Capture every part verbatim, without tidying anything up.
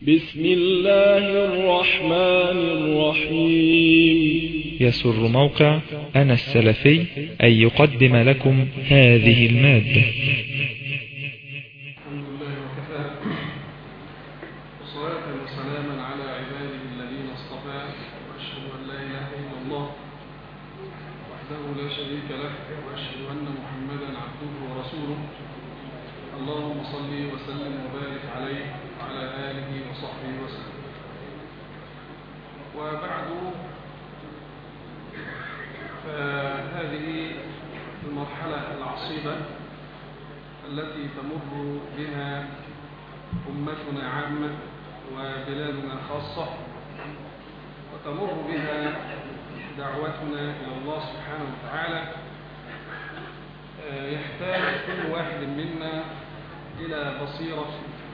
بسم الله الرحمن الرحيم. يسر موقع أنا السلفي أن يقدم لكم هذه المادة. الحمد لله وكفى، وصلاة وسلاما على عباده الذين اصطفى، وأشهد أن لا إله إلا الله وحده لا شريك له، وأشهد أن محمدا عبده ورسوله. اللهم صل وسلم وبارك عليه وعلى آله وصحبه وسلم. وبعد، فهذه المرحلة العصيبة التي تمر بها أمتنا عامة وبلادنا خاصة، وتمر بها دعوتنا إلى الله سبحانه وتعالى، يحتاج كل واحد منا إلى بصيرة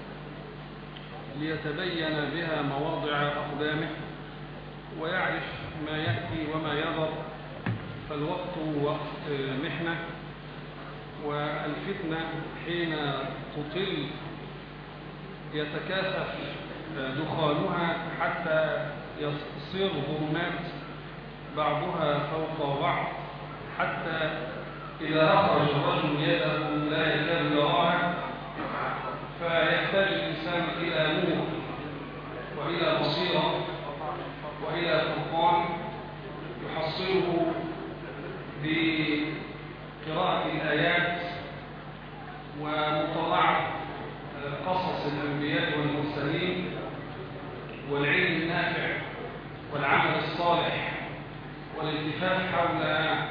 ليتبين بها مواضع أقدامه ويعرف ما يأتي وما يذر. فالوقت وقت محنة، والفتنة حين تطل يتكاثف دخانها حتى يصير ظلمات بعضها فوق بعض، حتى إذا أخرج الرجل يده لا يكاد يراها، فيحتاج الإنسان إلى نور وإلى بصيرة وإلى فرقان يحصله بقراءة الآيات ومطالعة قصص الأنبياء والمرسلين والعلم النافع والعمل الصالح والالتفاف حول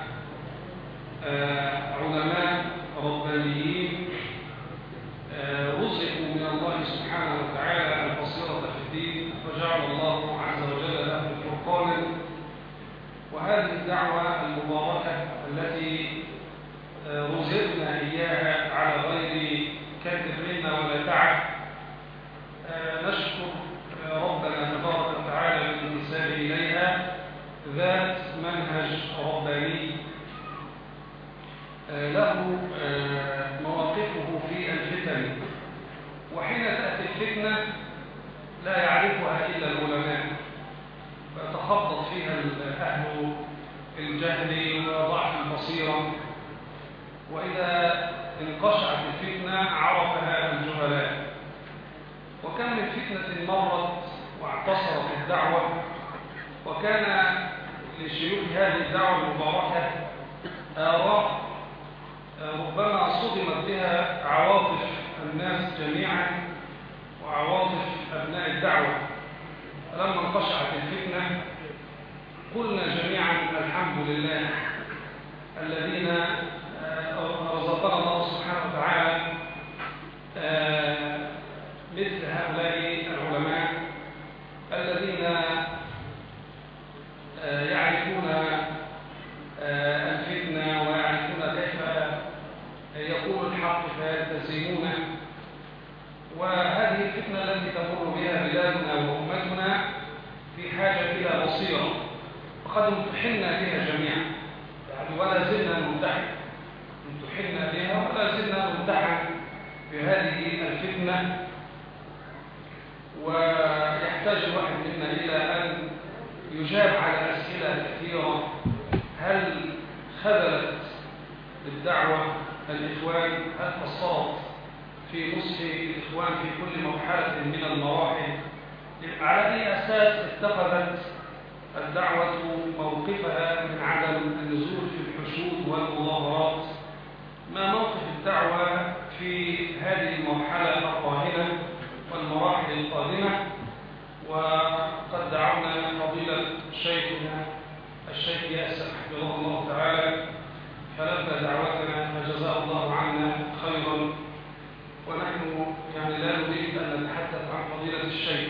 علماء ربانيين رزقوا من الله سبحانه وتعالى البصيرة في الدين، فجعل الله عز وجل لهم فرقانا. وهذه الدعوة المباركة التي رزقنا إياها على غير كد منا ولا تعب، نشكر ربنا تبارك وتعالى بالانتساب إليها، ذات منهج رباني له مواقفه في الفتن. وحين تأتي الفتنة لا يعرفها إلا العلماء، فتخبط فيها أهل الجهل وضعف البصيرة، وإذا انقشعت الفتنة عرفها الجهلاء. وكم من فتنة مرت واعتصرت الدعوة، وكان لشيوخ هذه الدعوة المباركة آراء ربما صدمت بها عواطف الناس جميعا وعواطف أبناء الدعوة. فلما انقشعت الفتنة قلنا جميعا الحمد لله الذين رزقنا الله سبحانه وتعالى مثل هؤلاء العلماء الذين يعرفون الفتنة ويعرفون كيف يقول الحق فيلتزمونه. وهذه الفتنة التي تمر بها بلادنا وأمتنا في حاجة إلى بصيرة، وقد امتحنا بها جميعا، يعني ولا زلنا نمتحن امتحنا بها ولا زلنا نمتحن بهذه الفتنة. ويحتاج الواحد منا إلى أن يجاب على أسئلة كثيرة. هل خذلت الدعوة الإخوان؟ هل قصرت في نصح الإخوان في كل مرحلة من المراحل؟ على أي أساس اتخذت الدعوة موقفها من عدم النزول في الحشود والمظاهرات؟ ما موقف الدعوة في هذه المرحلة القادمة والمراحل القادمة؟ وقد دعونا فضيلة شيخنا الشيخ ياسر حفظه الله تعالى فلبى دعوتنا فجزاه الله عنا خيرا. ونحن يعني لا نريد أن نتحدث عن فضيلة الشيخ،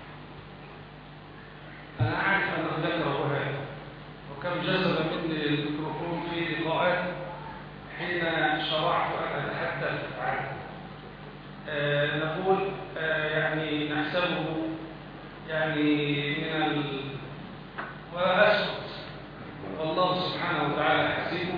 أنا أعرف أنه ذكره هذا، وكم جذب مني الميكروفون في لقاءات حين شرعت أن أتحدث عنه. آه نقول آه يعني نحسبه يعني من ال... وأسكت، والله سبحانه وتعالى حسيبه،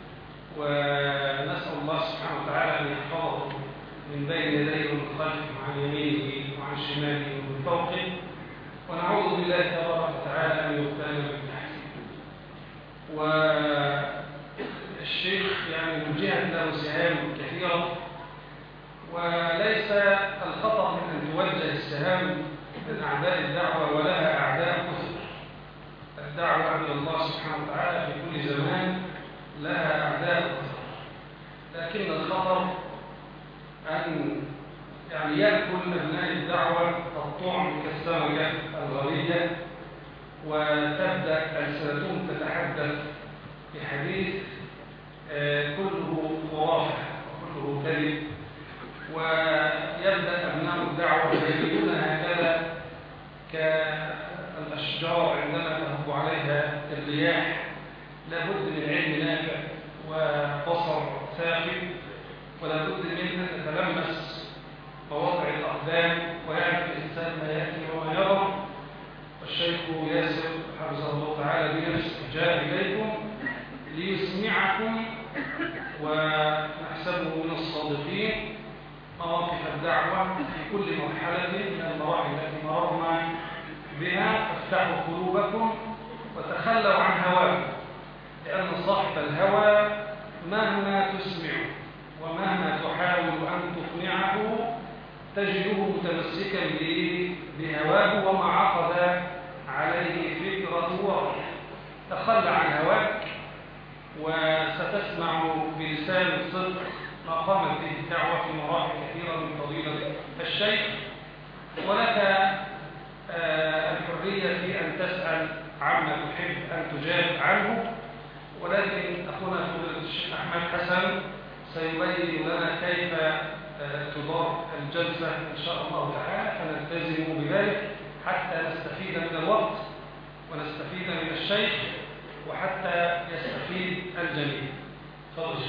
ونسأل الله سبحانه وتعالى أن يحفظه من بين يديه ومن خلفه وعن يمينه وعن شماله من فوقه، ونعوذ بالله تبارك وتعالى أن يغتال من تحته. والشيخ يعني وجهت له سهام كثيرة، وليس الخطأ من أن توجه السهام من أعداء الدعوة، ولها أعداء كثر. الدعوة إلى الله سبحانه وتعالى في كل زمان لها أعداء كثر، لكن الخطر أن يعني يأكل أبناء الدعوة الطعم كالسمكة الغرية، وتبدأ ألسنتهم تتحدث بحديث كله خرافة وكله كذب، ويبدأ أبناء الدعوة يجدون هكذا كالأشجار عندما تهب عليها الرياح، لابد من علم نافع وبصر ثاقب، ولابد من أن نتلمس مواضع الأقدام ويعرف الإنسان ما يأتي وما يرى. والشيخ ياسر حفظه الله تعالى بنفسه جاء إليكم ليسمعكم ونحسبه من الصادقين مواقف الدعوة في كل مرحلة من المراحل التي مررنا بها. فافتحوا قلوبكم وتخلوا عن هواكم، لأن صاحب الهوى مهما تسمع ومهما تحاول أن تقنعه تجده متمسكا بهواه وما عقد عليه فكرة ورأيه. تخلى عن هواك وستسمع بلسان الصدق ما قامت به الدعوة في مراحل كثيرة من فضيلة الشيخ، ولك الحرية في أن تسأل عما تحب أن تجاب عنه، ولكن أخونا فضيلة الشيخ أحمد حسن سيبين لنا كيف تدار الجلسة إن شاء الله تعالى، فنلتزم بذلك حتى نستفيد من الوقت ونستفيد من الشيخ وحتى يستفيد الجميع. تفضل.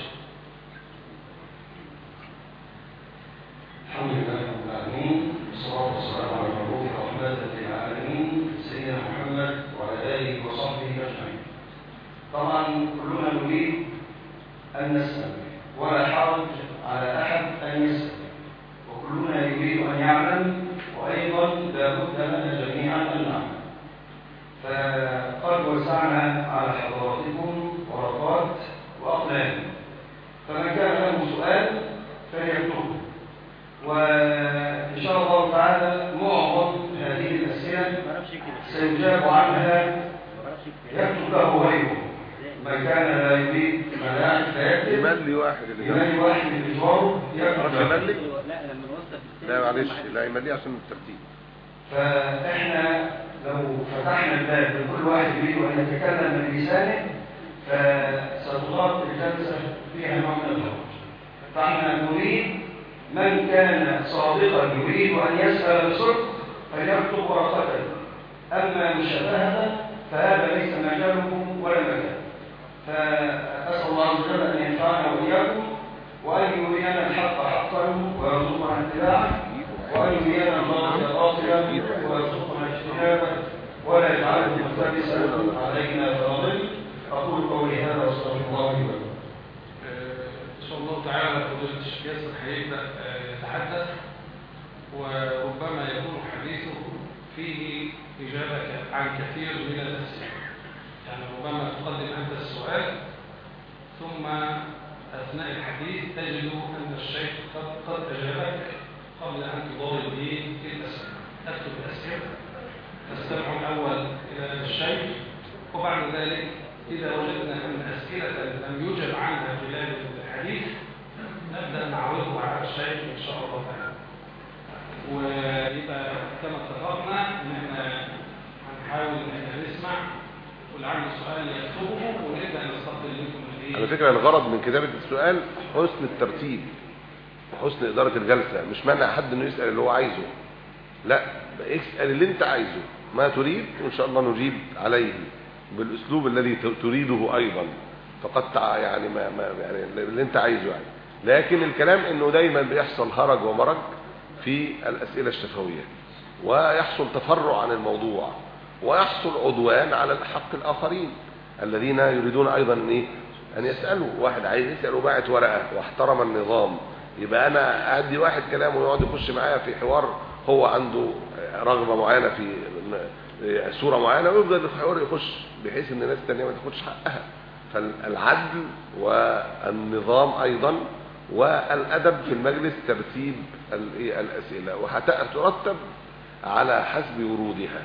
الحمد لله رب العالمين، والصلاة والسلام على المبعوث رحمة للعالمين سيدنا محمد وعلى آله وصحبه أجمعين. طبعا كلنا نريد أن نسأل، ولا حرج على أحد أن يسأل، وكلنا يريد أن يعلم، وأيضا لابد لنا جميعا أن نعلم. فقد وزعنا على حضراتكم ورقات وأقلام، فمن كان له سؤال فليكتبه، وإن شاء الله تعالى معظم هذه الأسئلة سيجاب عنها يكتب له غيره. من كان لا يريد ملاعب فيكتب، يملي واحد اللي يملي واحد اللي جواره يكتب. يملي؟ لا معلش، لا يملي عشان الترتيب. فإحنا لو فتحنا الباب لكل واحد يريد أن يتكلم بلسانه فستضاف الجلسة فيها نوع من الحرج. فإحنا نريد من كان صادقا يريد أن يسأل بصدق فليكتب ورقته، أما مشابهة فهذا ليس مجالكم ولا مكان. فأسأل الله عز وجل أن ينفعنا وإياكم، وأن يرينا الحق حقا ويرزقنا اتباعه، وأن يرينا الباطل باطلا ويرزقنا اجتنابه، ولا يجعله ملتبسا علينا فنضل. أقول قولي هذا واستغفر الله لي ولكم. إن شاء الله تعالى فضيلة الشيخ ياسر هيبدأ يتحدث، وربما يكون حديثه فيه إجابة عن كثير من الأسئلة. يعني ربما تقدم أنت السؤال ثم أثناء الحديث تجد أن الشيخ قد, قد أجابك قبل أن تضارب به في الأسئلة. أكتب الأسئلة، تستمع الأول إلى الشيخ، وبعد ذلك إذا وجدنا أن أسئلة لم يجب عنها خلال الحديث نبدأ نعرضه على الشيخ إن شاء الله تعالى. ويبقى كما اتفقنا إن احنا هنحاول إن احنا نسمع ولعل السؤال يكتبه ونبدأ نستقبل منكم الايه. على فكرة الغرض من كتابة السؤال حسن الترتيب وحسن إدارة الجلسة، مش مانع حد إنه يسأل اللي هو عايزه، لا اسأل اللي أنت عايزه ما تريد وإن شاء الله نجيب عليه بالأسلوب الذي تريده أيضا، فقد يعني ما ما يعني اللي أنت عايزه يعني. لكن الكلام إنه دايما بيحصل هرج ومرج في الأسئلة الشفوية، ويحصل تفرع عن الموضوع، ويحصل عدوان على الحق الآخرين الذين يريدون أيضا إيه أن يسألوا. واحد عايز يسأل وباعت ورقة واحترم النظام، يبقى أنا أدي واحد كلامه ويقعد يخش معايا في حوار هو عنده رغبة معينة في صورة معينة ويفضل يحاول يخش بحيث ان الناس التانية ما تاخدش حقها. فالعدل والنظام ايضا والادب في المجلس ترتيب الاسئلة وهترتب على حسب ورودها.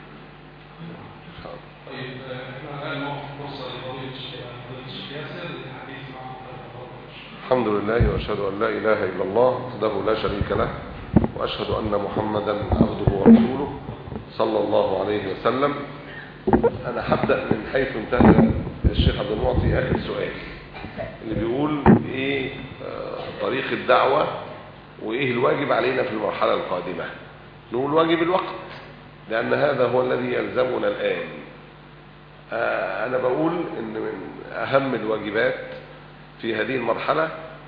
طيب احنا الان موقف فرصه لفضيله الشيخ ياسر للحديث معه. الحمد لله واشهد ان لا اله الا الله وحده لا شريك له واشهد ان محمدا عبده ورسوله صلى الله عليه وسلم. انا هبدا من حيث انتهى الشيخ عبد المعطي اخر سؤال اللي بيقول ايه طريق الدعوه وايه الواجب علينا في المرحله القادمه. نقول واجب الوقت لان هذا هو الذي يلزمنا الان. انا بقول ان من اهم الواجبات في هذه المرحله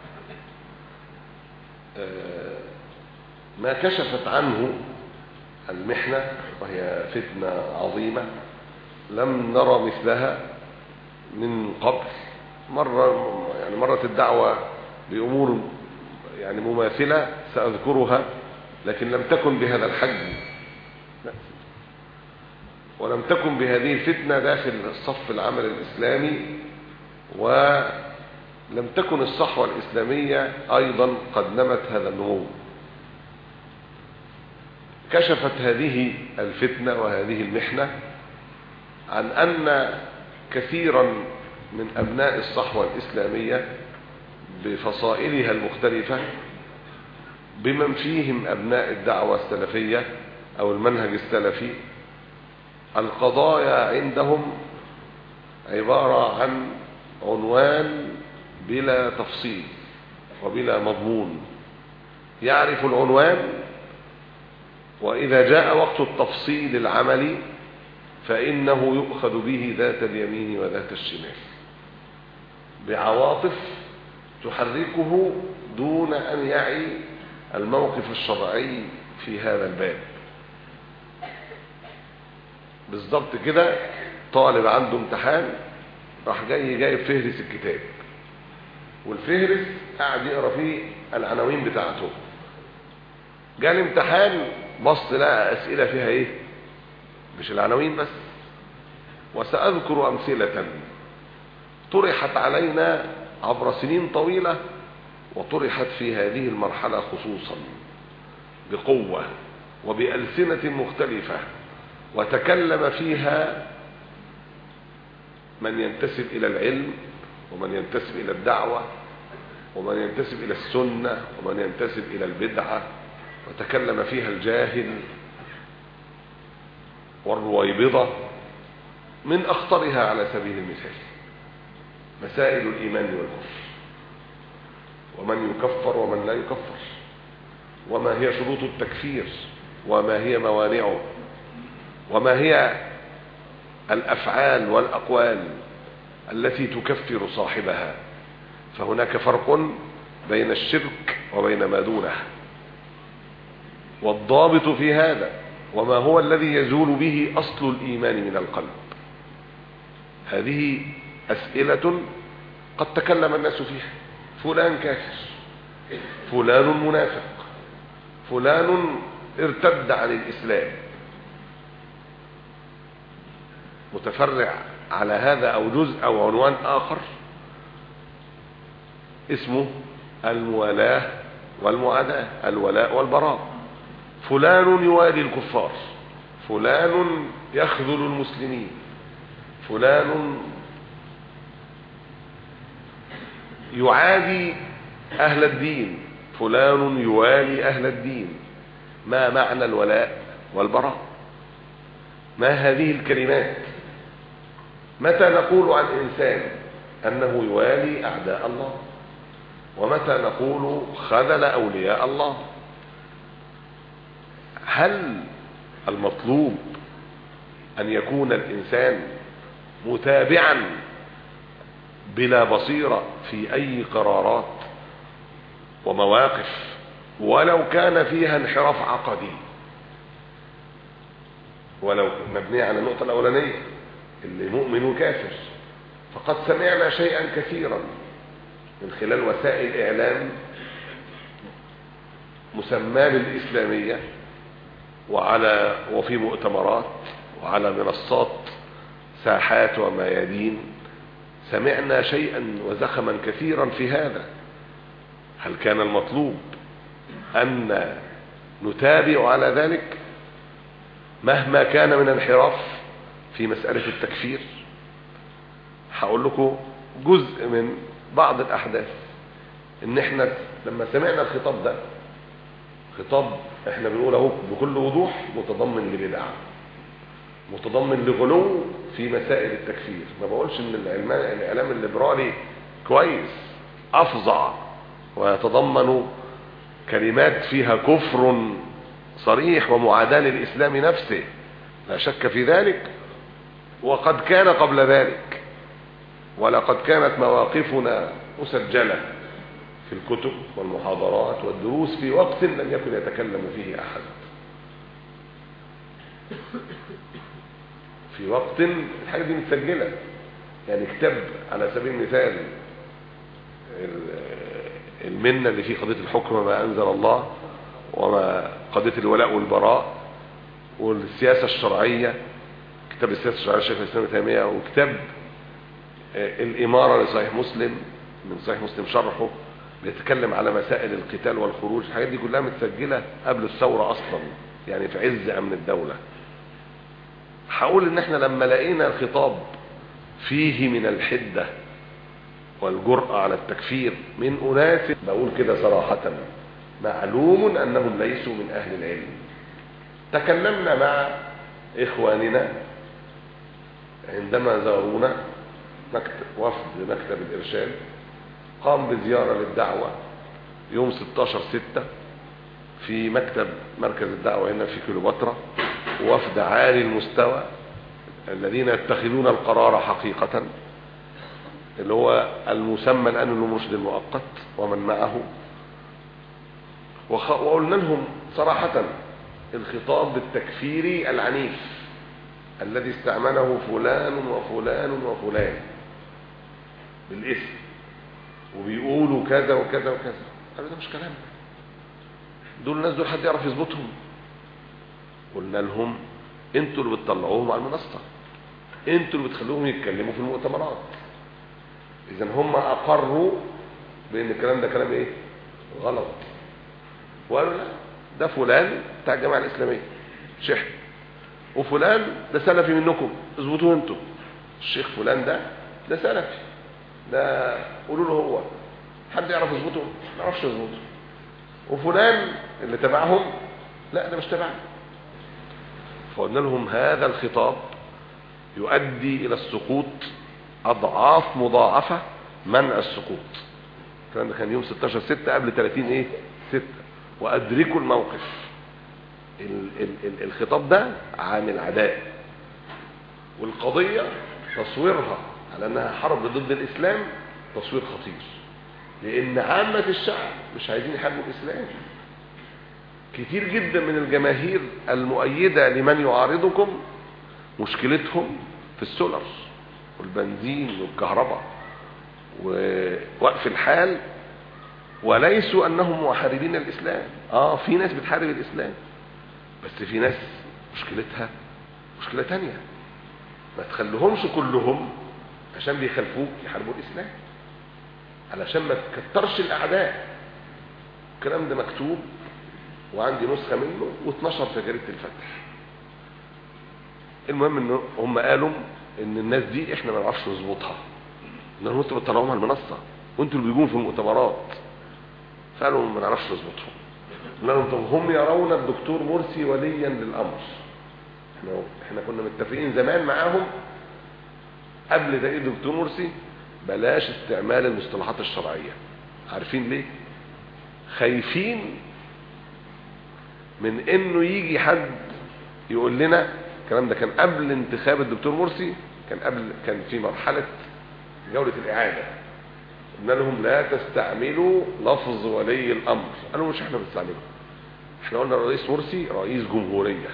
ما كشفت عنه المحنه وهي فتنه عظيمه لم نرى مثلها من قبل. مره يعني مرت الدعوه بامور يعني مماثله ساذكرها لكن لم تكن بهذا الحجم ولم تكن بهذه الفتنة داخل الصف العمل الإسلامي ولم تكن الصحوة الإسلامية أيضا قد نمت هذا النمو. كشفت هذه الفتنة وهذه المحنة عن أن كثيرا من أبناء الصحوة الإسلامية بفصائلها المختلفة بمن فيهم أبناء الدعوة السلفية أو المنهج السلفي القضايا عندهم عبارة عن عنوان بلا تفصيل وبلا مضمون. يعرف العنوان وإذا جاء وقت التفصيل العملي فإنه يؤخذ به ذات اليمين وذات الشمال بعواطف تحركه دون أن يعي الموقف الشرعي في هذا الباب. بالضبط كده طالب عنده امتحان راح جاي جايب فهرس الكتاب والفهرس قاعد يقرا فيه العناوين بتاعته. جاء الامتحان بص لقى اسئله فيها ايه؟ مش العناوين بس. وساذكر امثله طرحت علينا عبر سنين طويله وطرحت في هذه المرحله خصوصا بقوه وبألسنة مختلفه وتكلم فيها من ينتسب إلى العلم ومن ينتسب إلى الدعوة ومن ينتسب إلى السنة ومن ينتسب إلى البدعة وتكلم فيها الجاهل والرويبضة. من أخطرها على سبيل المثال مسائل الإيمان والكفر ومن يكفر ومن لا يكفر وما هي شروط التكفير وما هي موانعه وما هي الأفعال والأقوال التي تكفر صاحبها. فهناك فرق بين الشرك وبين ما دونه والضابط في هذا وما هو الذي يزول به أصل الإيمان من القلب. هذه أسئلة قد تكلم الناس فيها. فلان كافر، فلان منافق، فلان ارتد عن الإسلام. متفرع على هذا أو جزء أو عنوان آخر اسمه الموالاة والمعاداة، الولاء والبراء. فلان يوالي الكفار، فلان يخذل المسلمين، فلان يعادي أهل الدين، فلان يوالي أهل الدين. ما معنى الولاء والبراء؟ ما هذه الكلمات؟ متى نقول عن إنسان أنه يوالي أعداء الله؟ ومتى نقول خذل أولياء الله؟ هل المطلوب أن يكون الإنسان متابعا بلا بصيرة في أي قرارات ومواقف ولو كان فيها انحراف عقدي، ولو مبني على النقطة الأولانية اللي مؤمن وكافر؟ فقد سمعنا شيئا كثيرا من خلال وسائل إعلام مسماه بالإسلامية وعلى وفي مؤتمرات وعلى منصات ساحات وميادين سمعنا شيئا وزخما كثيرا في هذا. هل كان المطلوب أن نتابع على ذلك مهما كان من انحراف في مسألة التكفير؟ هقول لكم جزء من بعض الأحداث. إن احنا لما سمعنا الخطاب ده، خطاب احنا بنقوله بكل وضوح متضمن لبدع، متضمن لغلو في مسائل التكفير. ما بقولش ان الاعلام الليبرالي كويس، افظع ويتضمن كلمات فيها كفر صريح ومعاداة للإسلام نفسه، لا شك في ذلك، وقد كان قبل ذلك، ولقد كانت مواقفنا مسجلة في الكتب والمحاضرات والدروس في وقت لم يكن يتكلم فيه أحد، في وقت الحاجة دي متسجلة. يعني كتاب على سبيل المثال المنة اللي فيه قضية الحكم ما أنزل الله، وما قضية الولاء والبراء، والسياسة الشرعية، كتاب السياسة الشرعية الشيخ الإسلام ابن تيمية، وكتاب الإمارة لصحيح مسلم من صحيح مسلم شرحه بيتكلم على مسائل القتال والخروج. الحاجات دي كلها متسجلة قبل الثورة أصلا، يعني في عز أمن الدولة. هقول إن احنا لما لقينا الخطاب فيه من الحدة والجرأة على التكفير من أناس، بقول كده صراحة، معلوم أنهم ليسوا من أهل العلم. تكلمنا مع إخواننا عندما زارونا مكتب وفد مكتب الإرشاد، قام بزيارة للدعوة يوم ستاشر ستة في مكتب مركز الدعوة هنا في كيلوباترا، وفد عالي المستوى الذين يتخذون القرار حقيقة، اللي هو المسمى الآن المرشد المؤقت ومن معه. وقلنا لهم صراحة الخطاب التكفيري العنيف الذي استعمله فلان وفلان وفلان بالاسم وبيقولوا كذا وكذا وكذا، قالوا ده مش كلام، دول الناس دول حد يعرف يظبطهم؟ قلنا لهم انتوا اللي بتطلعوهم على المنصة، انتوا اللي بتخلوهم يتكلموا في المؤتمرات. اذا هم اقروا بان الكلام ده كلام ايه؟ غلط. وقالوا لا، ده فلان بتاع الجماعة الإسلامية شيخ، وفلان ده سلفي منكم، اظبطوه انتوا. الشيخ فلان ده ده سلفي، ده قولوا له هو، حد يعرف يظبطه؟ ما يعرفش يظبطه. وفلان اللي تبعهم لا، ده مش تبعنا. فقلنا لهم هذا الخطاب يؤدي إلى السقوط أضعاف مضاعفة منع السقوط. الكلام ده كان يوم ستاشر ستة قبل ثلاثين ايه ستة. وأدركوا الموقف. ال ال ال الخطاب ده عامل عداء، والقضية تصويرها على أنها حرب ضد الإسلام تصوير خطير، لأن عامة الشعب مش عايزين يحاربوا الإسلام. كتير جدا من الجماهير المؤيدة لمن يعارضكم مشكلتهم في السولر والبنزين والكهرباء ووقف الحال، وليسوا أنهم محاربين الإسلام. آه في ناس بتحارب الإسلام، بس في ناس مشكلتها مشكلة تانية. ما تخليهمش كلهم عشان بيخالفوك يحاربوا الإسلام، علشان ما تكترش الأعداء. الكلام ده مكتوب وعندي نسخة منه واتنشر في جريدة الفتح. المهم ان هم قالوا ان الناس دي احنا ما نعرفش نظبطها، ان انتوا بتطلعوهم على المنصة وانتوا اللي بيجون في المؤتمرات. فقالوا ما نعرفش نظبطهم. قلنا لهم طب هم يرون الدكتور مرسي وليا للامر. احنا احنا كنا متفقين زمان معاهم قبل تأييد الدكتور مرسي بلاش استعمال المصطلحات الشرعية. عارفين ليه؟ خايفين من انه يجي حد يقول لنا الكلام ده. كان قبل انتخاب الدكتور مرسي، كان قبل كان في مرحلة جولة الإعادة، قلنا لهم لا تستعملوا لفظ ولي الأمر. قالوا مش احنا بنستعمله، احنا قلنا الرئيس مرسي رئيس جمهورية.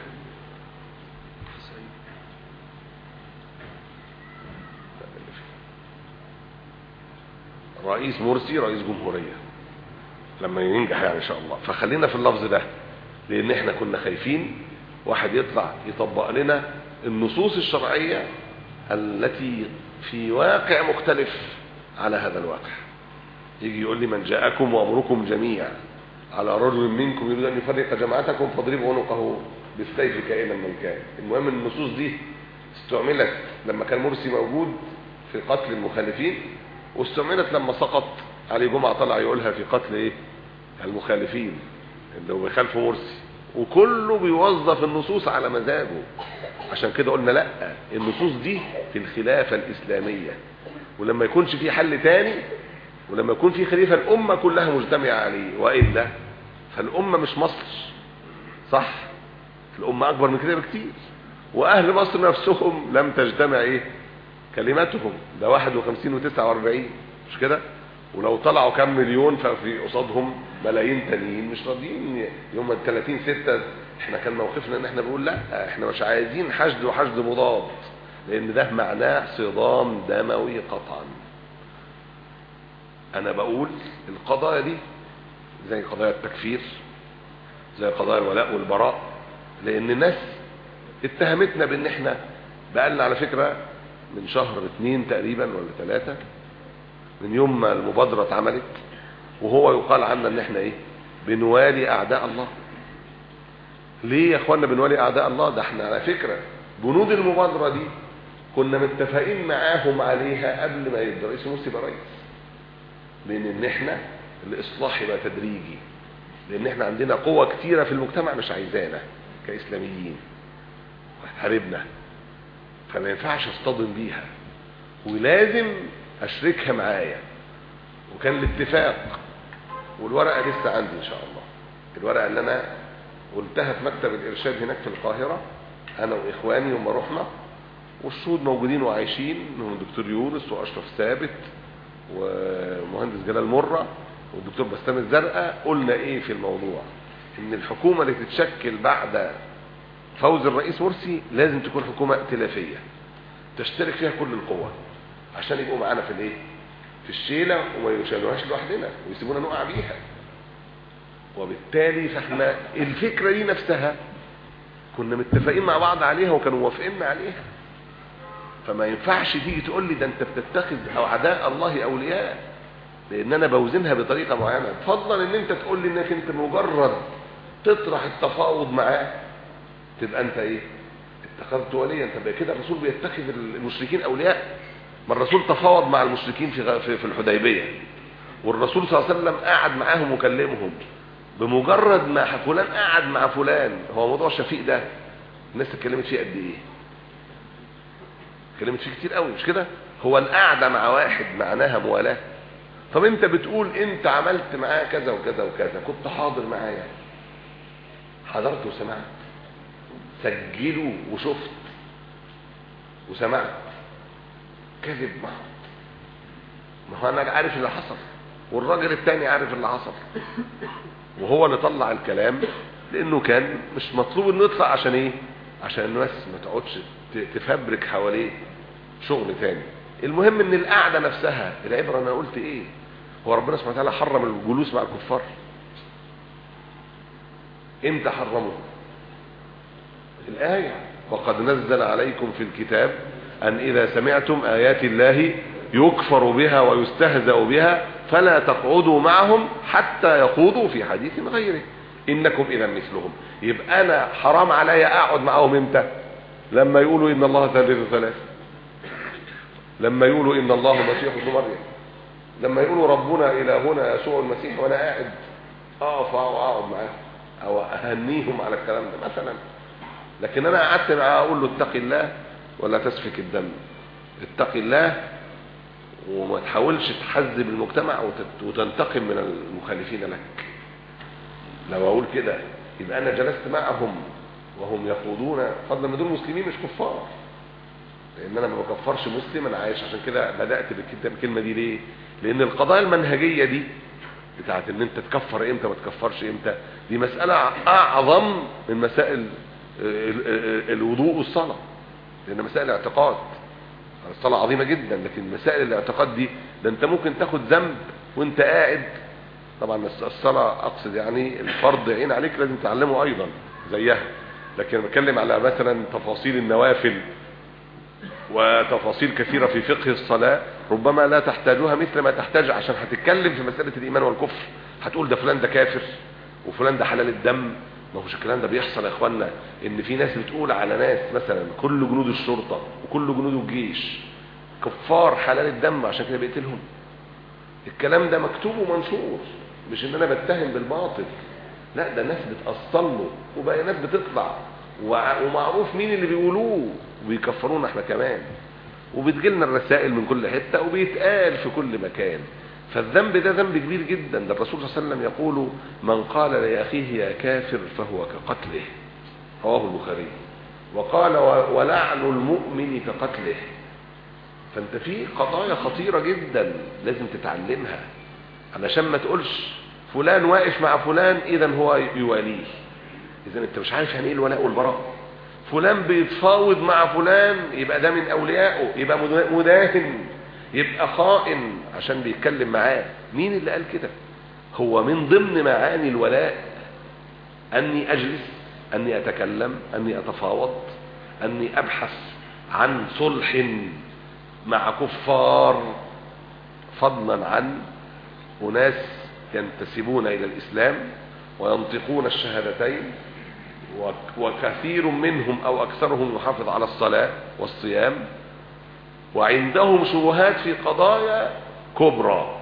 رئيس مرسي رئيس جمهورية لما ينجح يعني ان شاء الله. فخلينا في اللفظ ده، لان احنا كنا خايفين واحد يطلع يطبق لنا النصوص الشرعية التي في واقع مختلف على هذا الواقع. يجي يقول لي من جاءكم وأمركم جميع على رجل منكم يريد أن يفرق جماعتكم فاضربوا عنقه بالسيف كائنا من كان. المهم النصوص دي استعملت لما كان مرسي موجود في قتل المخالفين، واستعملت لما سقط علي جمعة طلع يقولها في قتل ايه المخالفين اللي هو بيخالفوا مرسي، وكله بيوظف النصوص على مزاجه. عشان كده قلنا لا، النصوص دي في الخلافة الإسلامية، ولما يكونش في حل تاني، ولما يكون في خليفة الأمة كلها مجتمعة عليه، وإلا فالأمة مش مصر صح، الأمة أكبر من كده بكتير، وأهل مصر نفسهم لم تجتمع إيه كلماتهم، ده واحد وخمسين وتسعة واربعين مش كده، ولو طلعوا كم مليون ففي قصادهم ملايين تانيين مش راضيين. يوم الثلاثين ستة احنا كان موقفنا ان احنا بنقول لا، احنا مش عايزين حشد وحشد مضاد، لان ده معناه صدام دموي قطعا. انا بقول القضايا دي زي قضايا التكفير، زي قضايا الولاء والبراء، لان الناس اتهمتنا بان احنا بقالنا على فكرة من شهر اتنين تقريبا ولا ثلاثة من يوم ما المبادرة اتعملت، وهو يقال عنا ان احنا ايه بنوالي اعداء الله. ليه يا اخوانا بنوالي اعداء الله؟ ده احنا على فكرة بنود المبادرة دي كنا متفقين معاهم عليها قبل ما يبقى رئيس مرسي يبقى رئيس، لان ان احنا الاصلاح يبقى تدريجي، لان احنا عندنا قوة كتيرة في المجتمع مش عايزانا كاسلاميين وهتحاربنا، فما ينفعش اصطدم بيها ولازم اشركها معايا. وكان الاتفاق، والورقة لسه عندي ان شاء الله، الورقة اللي انا قلتها في مكتب الارشاد هناك في القاهرة انا واخواني يوم ما رحنا، والشهود موجودين وعايشين، منهم الدكتور يونس واشرف ثابت ومهندس جلال مرة والدكتور بستان الزرقاء. قلنا ايه في الموضوع؟ ان الحكومة اللي تتشكل بعد فوز الرئيس مرسي لازم تكون حكومة ائتلافية تشترك فيها كل القوى، عشان يبقوا معانا في الايه في الشيلة وما يشيلوهاش لوحدنا ويسيبونا نقع بيها. وبالتالي فاحنا الفكرة دي نفسها كنا متفقين مع بعض عليها وكانوا موافقين عليها، فما ينفعش تيجي تقول لي ده انت بتتخذ اعداء الله اولياء، لان انا بوزنها بطريقة معينة. فضلا ان انت تقول لي انك انت مجرد تطرح التفاوض معاه تبقى انت ايه اتخذت وليا. انت بقى كده الرسول بيتخذ المشركين اولياء؟ ما الرسول تفاوض مع المشركين في في الحديبية، والرسول صلى الله عليه وسلم قعد معاهم وكلمهم. بمجرد ما فلان قعد مع فلان، هو موضوع الشفيق ده الناس اتكلمت فيه قد ايه؟ اتكلمت فيه كتير قوي مش كده؟ هو القعده مع واحد معناها موالاه. طب انت بتقول انت عملت معاه كذا وكذا وكذا، كنت حاضر معايا، حضرت وسمعت، سجلوا وشفت وسمعت، كذب معه. ما هو انا عارف اللي حصل والراجل التاني عارف اللي حصل، وهو اللي طلع الكلام، لانه كان مش مطلوب انه يطلع عشان ايه؟ عشان الناس ما تقعدش تفبرك حواليه شغل تاني. المهم ان القعده نفسها العبره. انا قلت ايه؟ هو ربنا سبحانه وتعالى حرم الجلوس مع الكفار؟ امتى حرمه؟ الايه وقد نزل عليكم في الكتاب ان اذا سمعتم ايات الله يكفر بها ويستهزأ بها فلا تقعدوا معهم حتى يخوضوا في حديث غيره انكم اذا مثلهم. يبقى انا حرام عليا اقعد معهم امتى؟ لما يقولوا ان الله ثالث ثلاثة، لما يقولوا ان الله مسيح ابن مريم، لما يقولوا ربنا الهنا يسوع المسيح، وانا قاعد اقف واقعد معاهم او اهنيهم على الكلام ده مثلا. لكن انا قعدت معاه اقول له اتق الله ولا تسفك الدم، اتق الله وما تحاولش تحزب المجتمع وتنتقم من المخالفين لك. لو اقول كده يبقى انا جلست معهم وهم يخوضون، فضلا ان دول مسلمين مش كفار، لان انا ما بكفرش مسلم، انا عايش. عشان كده بدات بالكلمه دي. ليه؟ لان القضايا المنهجيه دي بتاعت ان انت تكفر امتى ما تكفرش امتى، دي مساله اعظم من مسائل الوضوء والصلاه، لان مسائل اعتقاد. الصلاه عظيمه جدا، لكن مسائل الاعتقاد دي ده انت ممكن تاخد ذنب وانت قاعد. طبعا الصلاه اقصد يعني الفرض عين عليك لازم تعلمه ايضا زيها، لكن بتكلم على مثلا تفاصيل النوافل وتفاصيل كثيرة في فقه الصلاة ربما لا تحتاجها مثل ما تحتاج عشان هتتكلم في مسألة الإيمان والكفر. هتقول ده فلان ده كافر وفلان ده حلال الدم. ما هوش الكلام ده بيحصل يا اخوانا، ان في ناس بتقول على ناس مثلا كل جنود الشرطة وكل جنود الجيش كفار حلال الدم عشان كده بيقتلهم. الكلام ده مكتوب ومنشور، مش ان انا بتهم بالباطل، لا ده ناس بتأصل له وبيانات بتطلع ومعروف مين اللي بيقولوه وبيكفرونا احنا كمان، وبتجيلنا الرسائل من كل حتة وبيتقال في كل مكان. فالذنب ده ذنب كبير جدا. ده الرسول صلى الله عليه وسلم يقول من قال لأخيه يا كافر فهو كقتله، رواه البخاري. وقال ولعن المؤمن كقتله. فانت في قضايا خطيرة جدا لازم تتعلمها علشان ما تقولش فلان واقف مع فلان اذا هو يواليه. اذا انت مش عارف يعني ايه الولاء والبراء. فلان بيتفاوض مع فلان يبقى ده من اوليائه، يبقى مداهن، يبقى خائن عشان بيتكلم معاه. مين اللي قال كده؟ هو من ضمن معاني الولاء اني اجلس، اني اتكلم، اني اتفاوض، اني ابحث عن صلح مع كفار، فضلا عن اناس ينتسبون الى الاسلام وينطقون الشهادتين وكثير منهم او اكثرهم يحافظ على الصلاة والصيام وعندهم شبهات في قضايا كبرى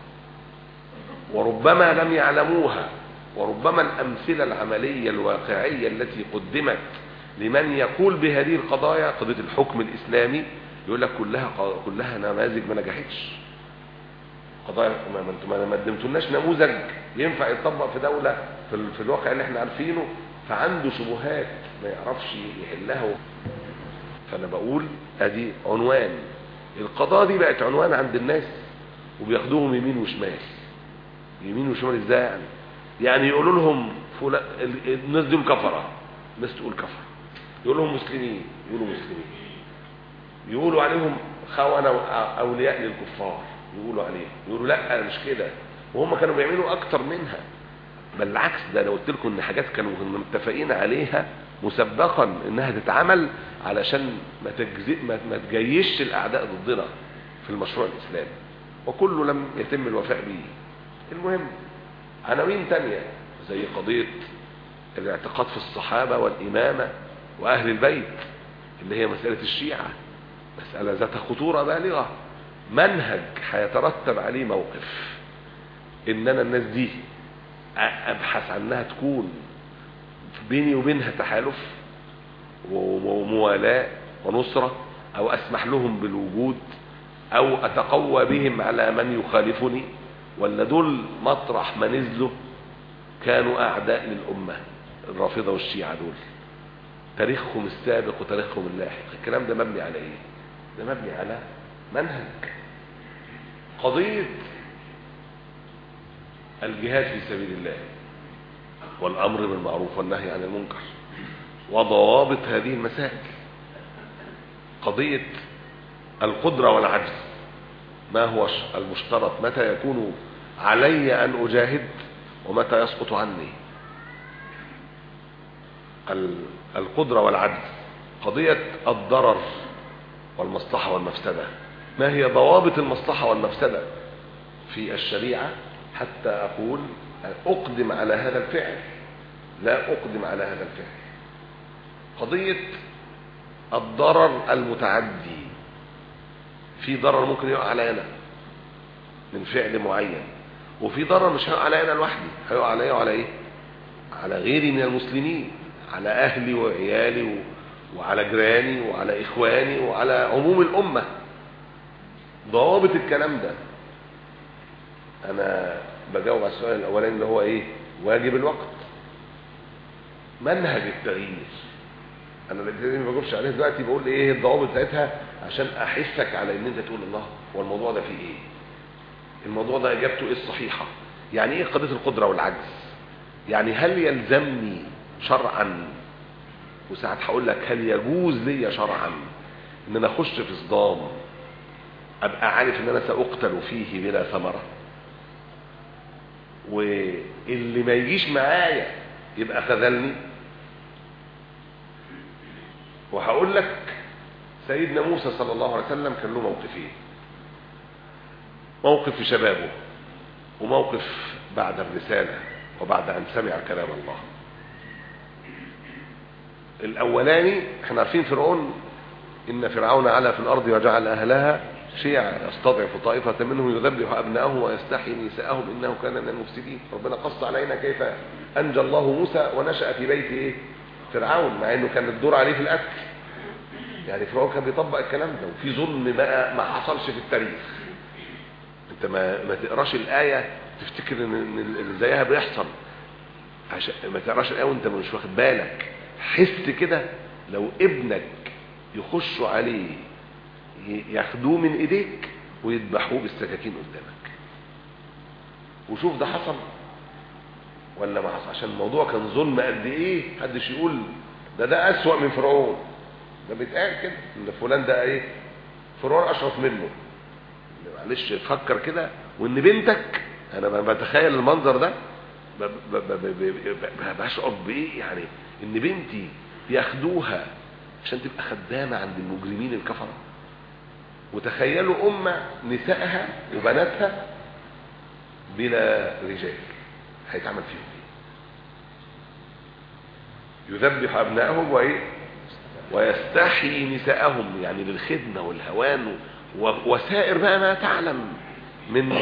وربما لم يعلموها. وربما الامثلة العملية الواقعية التي قدمت لمن يقول بهذه القضايا، قضية الحكم الاسلامي، يقول لك كلها كلها نماذج ما نجحتش. قضايا ما انتم ما قدمتولناش نموذج ينفع يتطبق في دولة في, في الواقع اللي احنا عارفينه، فعنده شبهات ما يعرفش يحلها. فانا بقول ادي عنوان القضاء دي، بقت عنوان عند الناس وبياخدوهم يمين وشمال. يمين وشمال ازاي يعني؟ يعني يقولوا لهم فلان الناس دول كفره، الناس تقول كفره. يقولوا لهم مسلمين، يقولوا مسلمين. يقولوا عليهم خونه اولياء للكفار، يقولوا عليهم. يقولوا لا مش كده، وهم كانوا بيعملوا اكتر منها. بل العكس، ده لو قلت لكم ان حاجات كانوا متفقين عليها مسبقا انها تتعمل علشان ما تجزئ ما تجيش الاعداء ضدنا في المشروع الاسلامي، وكله لم يتم الوفاء به. المهم عناوين تانية زي قضية الاعتقاد في الصحابة والامامة واهل البيت اللي هي مسألة الشيعة، مسألة ذات خطورة بالغة. منهج هيترتب عليه موقف ان انا الناس دي ابحث عنها تكون بيني وبينها تحالف وموالاة ونصرة، او اسمح لهم بالوجود، او اتقوى بهم على من يخالفني، ولا دول مطرح ما نزلوا كانوا اعداء للامة. الرافضة والشيعة دول تاريخهم السابق وتاريخهم اللاحق. الكلام ده مبني على ايه؟ ده مبني على منهج. قضية الجهاد في سبيل الله والامر بالمعروف والنهي عن المنكر وضوابط هذه المسائل. قضية القدرة والعجز، ما هو المشترط، متى يكون علي ان اجاهد ومتى يسقط عني. القدرة والعجز. قضية الضرر والمصلحة والمفسدة، ما هي ضوابط المصلحة والمفسدة في الشريعة حتى اقول اقدم على هذا الفعل لا اقدم على هذا الفعل. قضية الضرر المتعدي، في ضرر ممكن يقع علي انا من فعل معين، وفي ضرر مش هيقع علي انا لوحدي، هيقع علي وعلى ايه؟ على غيري من المسلمين، على اهلي وعيالي وعلى جيراني وعلى اخواني وعلى عموم الامة. ضوابط الكلام ده انا بجاوب على السؤال الاولاني اللي هو ايه؟ واجب الوقت، منهج التغيير. انا اللي ما بجاوبش عليه دلوقتي بقول ايه الضوابط بتاعتها عشان احسك على ان انت تقول الله هو الموضوع ده فيه ايه، الموضوع ده اجابته ايه الصحيحة. يعني ايه قضية القدرة والعجز؟ يعني هل يلزمني شرعا، وساعات هقول لك هل يجوز لي شرعا ان انا اخش في صدام ابقى عارف ان انا ساقتل فيه بلا ثمرة، واللي ما يجيش معايا يبقى خذلني؟ وهقول لك سيدنا موسى صلى الله عليه وسلم كان له موقفين، موقف في شبابه وموقف بعد الرسالة وبعد أن سمع كلام الله. الأولاني احنا عارفين فرعون، إن فرعون علا في الأرض وجعل أهلها شيعا يستضعف طائفة منهم يذبح أبنائهم ويستحيي نساءهم إنه كان من المفسدين. ربنا قص علينا كيف أنجى الله موسى ونشأ في بيت إيه؟ فرعون، مع إنه كان الدور عليه في الأكل. يعني فرعون كان بيطبق الكلام ده، وفي ظلم بقى ما حصلش في التاريخ. انت ما ما تقراش الايه تفتكر ان اللي زيها بيحصل، عشان ما تقراش الايه وانت مش واخد بالك. حس كده لو ابنك يخشوا عليه ياخدوه من ايديك ويذبحوه بالسكاكين قدامك، وشوف ده حصل ولا ما حصل. عشان الموضوع كان ظلم قد ايه، محدش يقول ده ده اسوأ من فرعون. ده بيتقال كده ان فلان ده ايه، فرعون اشرف منه. معلش فكر كده، وان بنتك، انا بتخيل المنظر ده بشعر بايه، يعني ان بنتي ياخدوها عشان تبقى خدامه عند المجرمين الكفره. وتخيلوا امه نسائها وبناتها بلا رجال، هيتعمل فيهم ايه؟ يذبح ابنائهم وايه ويستحيي نساءهم، يعني للخدمه والهوان وسائر بقى ما تعلم من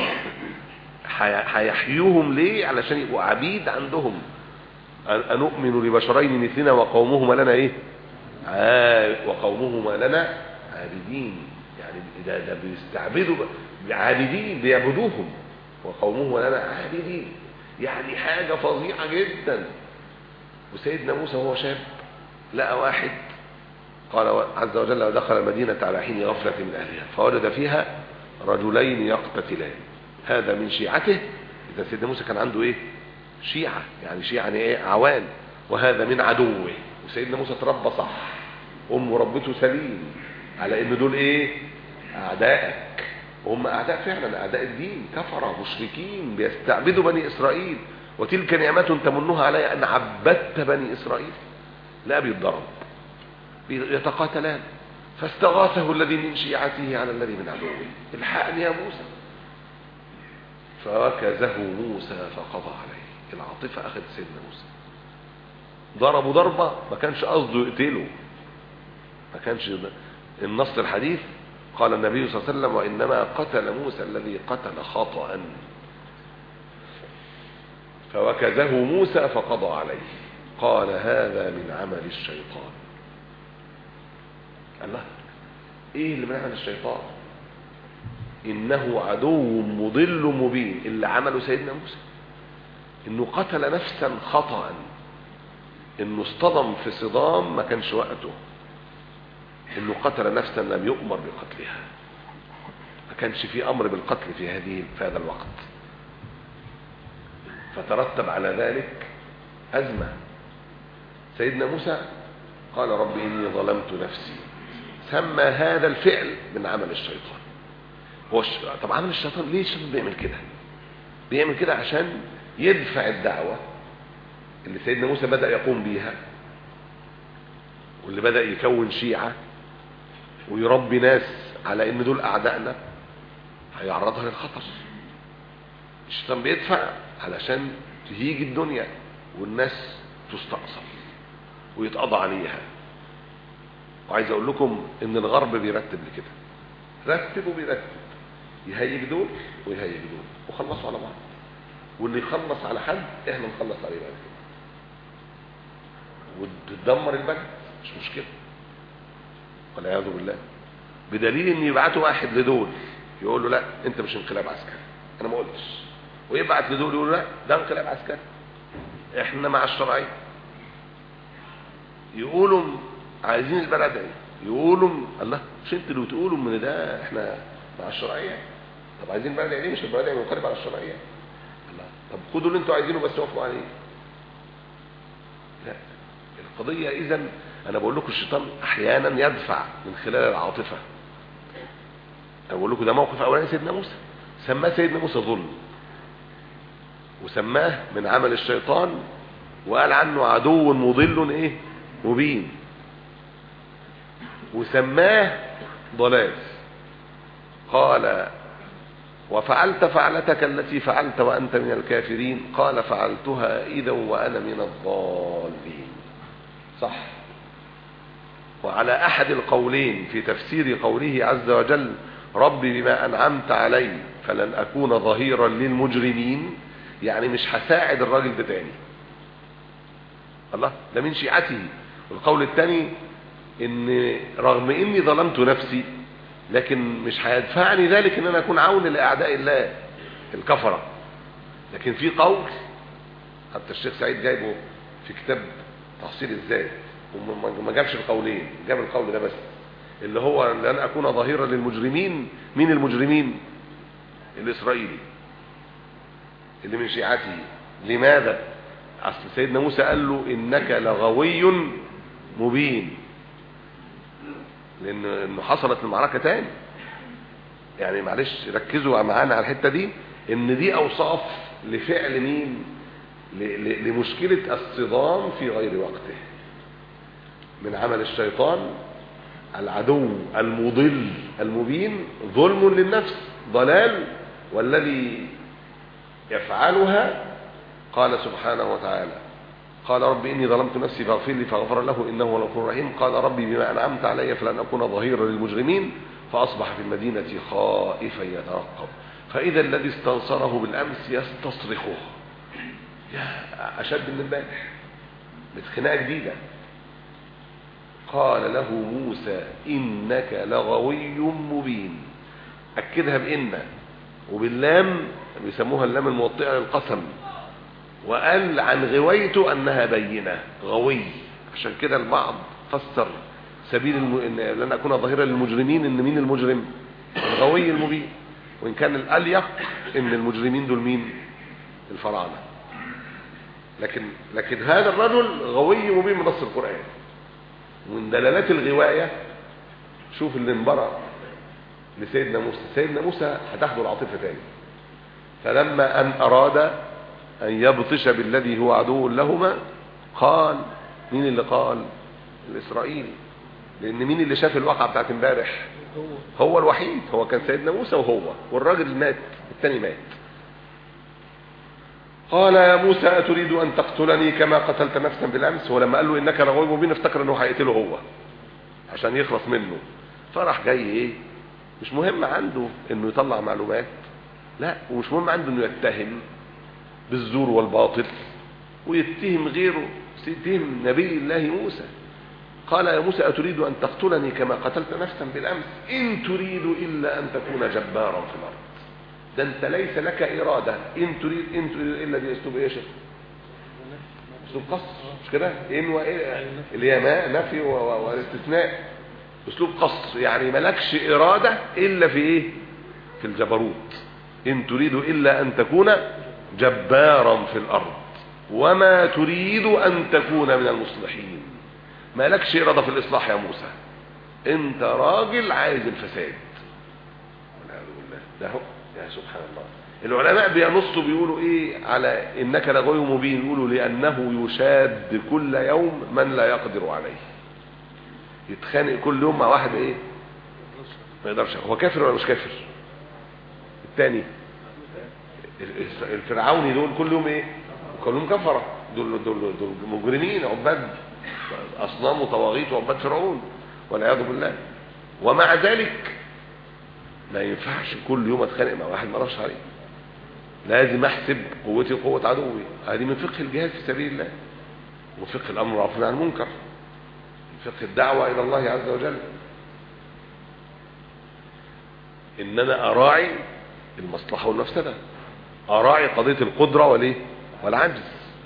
هيحيوهم ليه؟ علشان يبقوا عبيد عندهم. أنؤمن لبشرين مثلنا وقومهما لنا ايه آه وقومهما لنا عابدين. يعني ده, ده بيستعبدوا عابدين، بيعبدوهم. وقومهما لنا عابدين، يعني حاجة فظيعة جدا. وسيدنا موسى وهو شاب لقى واحد، قال عز وجل ودخل المدينة على حين غفلة من أهلها فوجد فيها رجلين يقتتلان، هذا من شيعته. إذا سيدنا موسى كان عنده إيه؟ شيعة، يعني شيعة يعني إيه؟ عوان. وهذا من عدوه. وسيدنا موسى تربى صح، أمه ربته سليم على إن دول إيه؟ أعدائك. وهم أعداء فعلا، أعداء الدين، كفرة مشركين بيستعبدوا بني إسرائيل. وتلك نعمة تمنها علي أن عبدت بني إسرائيل. لا بيتضرب، يتقاتلان. فاستغاثه الذي من شيعته على الذي من عدوه، الحقني يا موسى. فوكزه موسى فقضى عليه. العاطفة أخذ سيدنا موسى، ضربوا ضربة ما كانش قصده يقتله، ما كانش. النص الحديث قال النبي صلى الله عليه وسلم وإنما قتل موسى الذي قتل خطأ. فوكزه موسى فقضى عليه. قال هذا من عمل الشيطان. الله، ايه اللي من عمل الشيطان؟ انه عدو مضل مبين. اللي عمله سيدنا موسى انه قتل نفسا خطأ، انه اصطدم في صدام ما كانش وقته، انه قتل نفسا لم يؤمر بقتلها، ما كانش في امر بالقتل في هذه في هذا الوقت. فترتب على ذلك أزمة. سيدنا موسى قال رب إني ظلمت نفسي. سمى هذا الفعل من عمل الشيطان. هو طب عمل الشيطان ليه الشيطان بيعمل كده؟ بيعمل كده عشان يدفع الدعوة اللي سيدنا موسى بدأ يقوم بيها، واللي بدأ يكون شيعة ويربي ناس على ان دول اعدائنا، هيعرضها للخطر. الشيطان بيدفع علشان تهيج الدنيا والناس تستأصل ويتقضى عليها. وعايز اقول لكم ان الغرب بيرتب لكده، رتب وبيرتب، يهيج دول ويهيج دول وخلصوا على بعض. واللي يخلص على حد احنا نخلص عليه بعد كده، وتدمر البلد مش مشكله والعياذ بالله. بدليل ان يبعتوا واحد لدول يقول له لا انت مش انقلاب عسكري، انا ما قلتش، ويبعت لدول يقول له لا ده انقلاب عسكري، احنا مع الشرعيه. يقولوا عايزين البلد ايه، يقولوا الله مش انتوا اللي بتقولوا ان ده احنا مع الشرعيه، طب عايزين البلد ايه؟ مش البلد ايه منقلب على الشرعيه؟ الله طب خدوا اللي انتوا عايزينه بس وقفوا عليه. لا، القضيه اذا انا بقول لكم الشيطان احيانا يدفع من خلال العاطفه. انا بقول لكم ده موقف اولاني سيدنا موسى، سماه سيدنا موسى ظلم، وسماه من عمل الشيطان، وقال عنه عدو مضل ايه مبين. وسماه ضلال. قال وفعلت فعلتك التي فعلت وأنت من الكافرين؟ قال فعلتها إذا وأنا من الضالين. صح. وعلى أحد القولين في تفسير قوله عز وجل ربي بما أنعمت علي فلن أكون ظهيرا للمجرمين، يعني مش هساعد الراجل ده تاني. الله، ده من شيعته. والقول الثاني ان رغم اني ظلمت نفسي لكن مش هيدفعني ذلك ان انا اكون عون لاعداء الله الكفرة. لكن في قول حتى الشيخ سعيد جايبه في كتاب تحصيل الذات وما جابش القولين، جاب القول ده بس اللي هو لن اكون ظهيرا للمجرمين. مين المجرمين؟ الاسرائيلي اللي من شيعته. لماذا؟ اصل سيدنا موسى قال له انك لغوي مبين، لان انه حصلت المعركه تاني. يعني معلش ركزوا معانا على الحته دي، ان دي اوصاف لفعل مين؟ لمشكله الصدام في غير وقته من عمل الشيطان العدو المضل المبين، ظلم للنفس ضلال، والذي يفعلها قال سبحانه وتعالى قال رب إني ظلمت نفسي فاغفر لي فغفر له إنه هو الغفور الرحيم. قال ربي بما أنعمت علي فلن أكون ظهيرا للمجرمين فأصبح في المدينة خائفا يترقب فإذا الذي استنصره بالأمس يستصرخه. يا أشد من امبارح بخناقة جديدة. قال له موسى إنك لغوي مبين، أكدها بإن وباللام بيسموها اللام الموطئة للقسم، وقال عن غويته أنها بينة غوي. عشان كده البعض فسر سبيل الم... إن لن أكون ظاهرا للمجرمين إن مين المجرم؟ الغوي المبين. وإن كان الأليق إن المجرمين دول مين؟ الفراعنة. لكن لكن هذا الرجل غوي مبين من نص القرآن. ومن دلالات الغواية شوف اللي انبرأ لسيدنا موسى. سيدنا موسى هتاخده العاطفة تاني. فلما أن أراد أن يبطش بالذي هو عدو لهما قال، مين اللي قال؟ الإسرائيلي. لأن مين اللي شاف الواقعة بتاعت امبارح؟ هو الوحيد. هو كان سيدنا موسى وهو، والراجل مات، التاني مات. قال يا موسى أتريد أن تقتلني كما قتلت نفسا بالأمس؟ ولما قال له إنك لغوي مبين افتكر أنه هيقتله هو عشان يخلص منه. فراح جاي إيه؟ مش مهم عنده إنه يطلع معلومات، لا، ومش مهم عنده إنه يتهم بالزور والباطل ويتهم غيره، يتهم نبي الله موسى. قال يا موسى أتريد أن تقتلني كما قتلت نفسا بالأمس؟ إن تريد إلا أن تكون جبارا في الأرض. ده أنت ليس لك إرادة. إن تريد إن تريد إلا دي أسلوب إيش؟ أسلوب قصر، مش كده؟ إن وإيه اللي هي ما نفي والاستثناء، أسلوب قصر. يعني ملكش إرادة إلا في إيه؟ في الجبروت. إن تريد إلا أن تكون جبارا في الأرض وما تريد أن تكون من المصلحين. ما لكش إرادة في الإصلاح يا موسى، أنت راجل عايز الفساد. والعياذ بالله. ده هو يا سبحان الله. العلماء بينصوا بيقولوا إيه على إنك لغوي مبين؟ يقولوا لأنه يشاد كل يوم من لا يقدر عليه. يتخانق كل يوم مع واحد إيه؟ ما يقدرش. هو كافر ولا مش كافر؟ الثاني الفرعوني دول كل يوم ايه؟ كلهم كفره. دول دول دول مجرمين عباد اصنام وطواغيت وعباد فرعون والعياذ بالله. ومع ذلك ما ينفعش كل يوم اتخانق مع واحد ما اعرفش عليه. لازم احسب قوتي وقوه عدوي. هذه من فقه الجهاد في سبيل الله، وفقه الامر بالمعروف والنهي عن المنكر، فقه الدعوه الى الله عز وجل. ان انا اراعي المصلحه والمفسده، اراعي قضيه القدره والايه والعجز،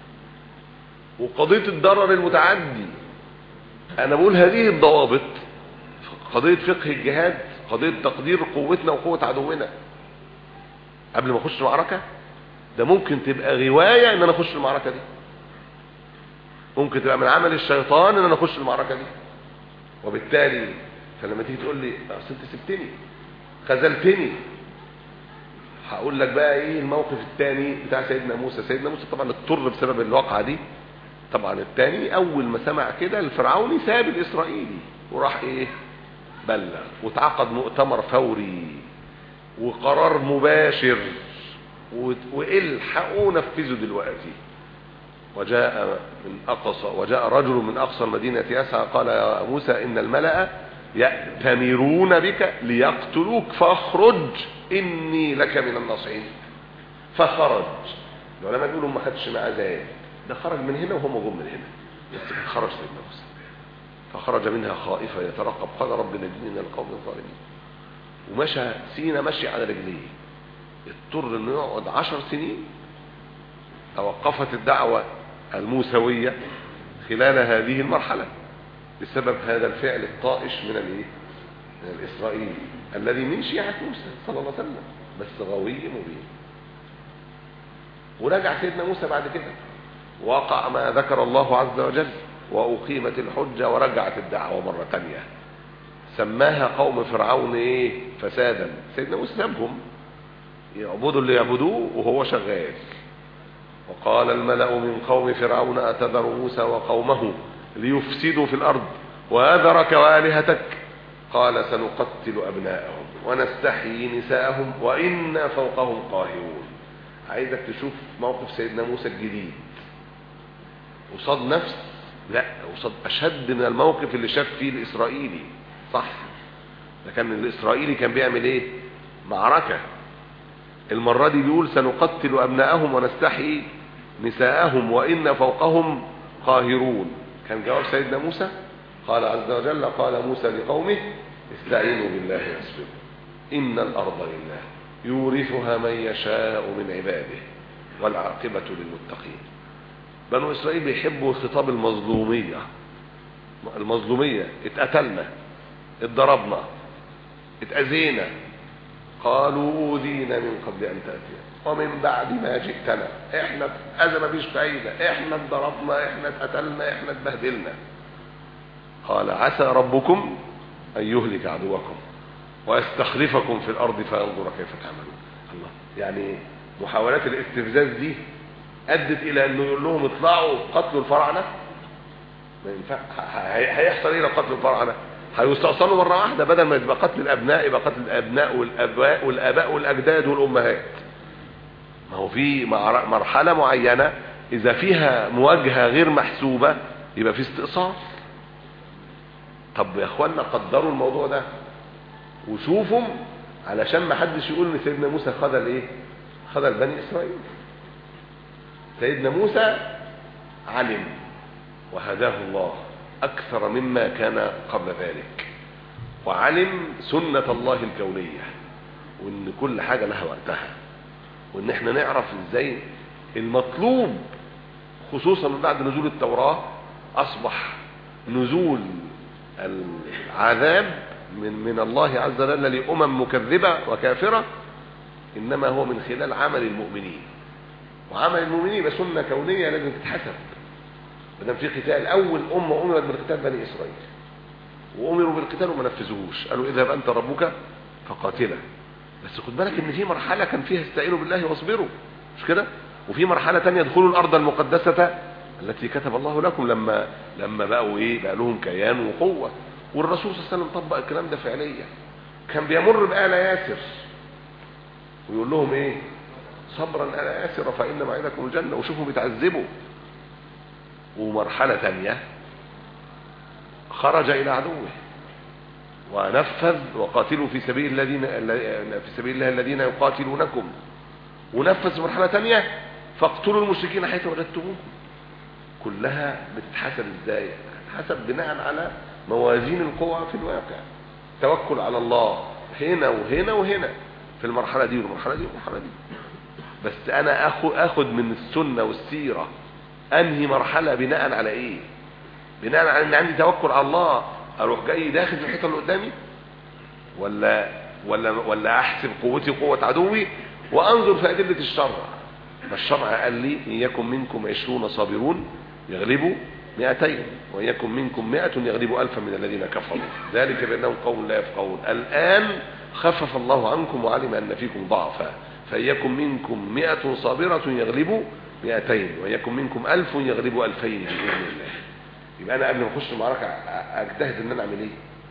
وقضيه الضرر المتعدي. انا بقول هذه الضوابط قضيه فقه الجهاد، قضيه تقدير قوتنا وقوه عدونا قبل ما اخش المعركه. ده ممكن تبقى غوايه ان انا اخش المعركه دي، ممكن تبقى من عمل الشيطان ان انا اخش المعركه دي. وبالتالي فلما تيجي تقول لي اصل انت سبتني خذلتني، هقول لك بقى ايه الموقف الثاني بتاع سيدنا موسى. سيدنا موسى طبعا اضطر بسبب الواقعه دي. طبعا الثاني اول ما سمع كده الفرعوني ساب الاسرائيلي وراح ايه بلغ، واتعقد مؤتمر فوري وقرار مباشر، والحقوا نفذوا دلوقتي. وجاء من اقصى وجاء رجل من اقصى المدينه يسعى قال يا موسى ان الملأ يأتمرون بك ليقتلوك فاخرج اني لك من الناصحين. فخرج. العلماء بيقولوا ما خدش معاه زاد، ده خرج من هنا وهم جم من هنا، بس خرج سيدنا موسى. فخرج منها خائفا يترقب قال رب نجني من القوم الظالمين. ومشى سينا مشي على رجليه، اضطر انه يقعد عشر سنين. توقفت الدعوة الموسوية خلال هذه المرحلة بسبب هذا الفعل الطائش من الايه؟ من الإسرائيلي الذي من شيعة موسى صلى الله عليه وسلم، بس غوي مبين. ورجع سيدنا موسى بعد كده، وقع ما ذكر الله عز وجل، وأقيمت الحجة ورجعت الدعوة مرة تانية. سماها قوم فرعون ايه؟ فسادا. سيدنا موسى سابهم يعبدوا اللي يعبدوه وهو شغال. وقال الملأ من قوم فرعون أتذر موسى وقومه ليفسدوا في الأرض وأذرك وآلهتك قال سنقتل أبناءهم ونستحيي نساءهم وإنا فوقهم قاهرون. عايزك تشوف موقف سيدنا موسى الجديد وصاد نفس، لا وصاد أشد من الموقف اللي شاف فيه الإسرائيلي. صح، ده كان الإسرائيلي كان بيعمل ايه؟ معركة. المرة دي بيقول سنقتل أبناءهم ونستحيي نساءهم وإن فوقهم قاهرون. كان جواب سيدنا موسى قال عز وجل قال موسى لقومه استعينوا بالله واصبروا إن الأرض لله يورثها من يشاء من عباده والعاقبة للمتقين. بنو إسرائيل بيحبوا خطاب المظلومية. المظلومية اتقتلنا، اتضربنا، اتأذينا، قالوا أوذينا من قبل أن تأتينا ومن بعد ما جئتنا، احنا أذى مفيش فايدة، احنا اتضربنا، احنا اتقتلنا، احنا اتبهدلنا. قال عسى ربكم أن يهلك عدوكم ويستخلفكم في الأرض فينظر كيف تعملون. الله، يعني محاولات الاستفزاز دي أدت إلى أنه يقول لهم اطلعوا قتلوا الفراعنة. ما ينفع. هيحصل إيه لو قتلوا الفراعنة؟ هيستأصلوا مرة واحدة، بدل ما يبقى قتل الأبناء يبقى قتل الأبناء والأباء والآباء والأجداد والأمهات. ما هو في مرحلة معينة إذا فيها مواجهة غير محسوبة يبقى في استئصال. طب يا اخوانا قدروا الموضوع ده وشوفوا علشان ما حدش يقول ان سيدنا موسى خذل ايه؟ خذل بني اسرائيل. سيدنا موسى علم وهداه الله اكثر مما كان قبل ذلك، وعلم سنة الله الكونية، وان كل حاجة لها وقتها، وان احنا نعرف ازاي المطلوب، خصوصا من بعد نزول التوراة اصبح نزول العذاب من من الله عز وجل لأمم مكذبة وكافرة إنما هو من خلال عمل المؤمنين. وعمل المؤمنين بسنة كونية لازم تتحسب. بدل في قتال، أول أمة أمرت بالقتال بني إسرائيل، وأمروا بالقتال وما نفذوهوش، قالوا اذهب أنت ربك فقاتله. بس خد بالك إن في مرحلة كان فيها استعينوا بالله واصبروا، مش كده؟ وفي مرحلة تانية ادخلوا الأرض المقدسة التي كتب الله لكم، لما لما بقوا ايه؟ بقى لهم كيان وقوه. والرسول صلى الله عليه وسلم طبق الكلام ده فعليا. كان بيمر بآل ياسر ويقول لهم ايه؟ صبرا آل ياسر فإن موعدكم الجنه، وشوفوا بيتعذبوا. ومرحله ثانيه خرج الى عدوه ونفذ وقاتلوا في سبيل الذين في سبيل الله الذين يقاتلونكم، ونفذ مرحله ثانيه فاقتلوا المشركين حيث وجدتموهم. كلها بتتحسب ازاي؟ بتتحسب بناء على موازين القوى في الواقع. توكل على الله هنا وهنا وهنا، في المرحله دي والمرحله دي والمرحله دي. بس انا اخد اخد من السنه والسيره انهي مرحله بناء على ايه؟ بناء على ان عندي توكل على الله اروح جاي داخل في الحيطه اللي قدامي، ولا ولا ولا احسب قوتي وقوه عدوي وانظر في ادله الشرع. فالشرع قال لي ان يكن منكم عشرون صابرون يغلبوا مئتين وان يكن منكم مئة يغلبوا ألفا من الذين كفروا ذلك بأنهم قوم لا يفقهون. الآن خفف الله عنكم وعلم أن فيكم ضعفا فإن يكن منكم مئة صابرة يغلبوا مئتين وإن يكن منكم ألف يغلبوا ألفين بإذن الله. يبقى أنا قبل ما أخش المعركة أجتهد إن أنا أعمل إيه؟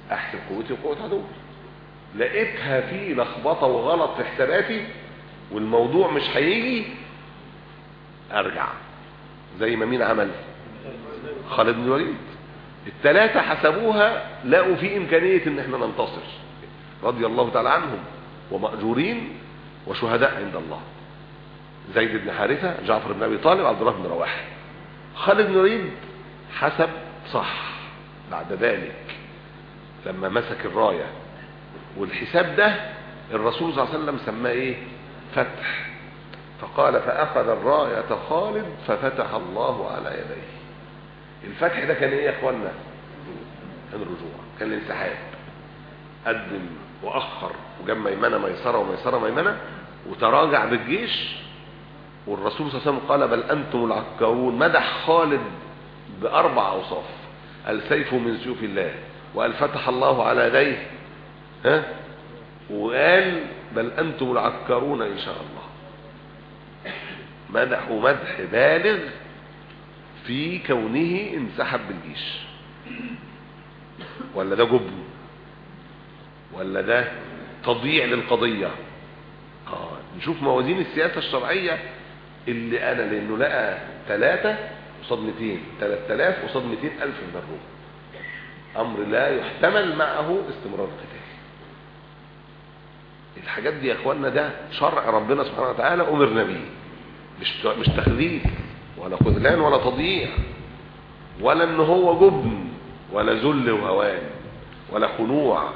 احسب قوتي وقوه عدوي. لقيتها في لخبطه وغلط في حساباتي والموضوع مش هيجي، ارجع زي ما مين عمل؟ خالد بن الوليد. الثلاثه حسبوها لقوا في امكانيه ان احنا ننتصر رضي الله تعالى عنهم، ومأجورين وشهداء عند الله. زيد بن حارثة، جعفر بن ابي طالب، عبد الله بن رواحه. خالد بن الوليد حسب صح بعد ذلك لما مسك الرايه، والحساب ده الرسول صلى الله عليه وسلم سماه ايه؟ فتح. فقال فاخذ الرايه خالد ففتح الله على يديه. الفتح ده كان ايه يا اخوانا؟ كان الرجوع، كان الانسحاب. قدم واخر وجاب ميمنه ميسره وميسره ميمنه وتراجع بالجيش. والرسول صلى الله عليه وسلم قال بل انتم العكارون. مدح خالد باربع اوصاف: السيف من سيوف الله، وقال فتح الله على يديه، ها، وقال بل انتم العكارون ان شاء الله. مدحوا مدح بالغ في كونه انسحب بالجيش. ولا ده جبن؟ ولا ده تضييع للقضيه؟ اه نشوف موازين السياسه الشرعيه اللي انا، لانه لقى ثلاثه قصاد مئتين، ثلاثة آلاف قصاد مئتين ألف من الروم، امر لا يحتمل معه استمرار القتال. الحاجات دي يا اخوانا ده شرع ربنا سبحانه وتعالى امرنا به، مش مش تخذيل ولا خذلان ولا تضييع ولا ان هو جبن ولا ذل وهوان ولا خنوع.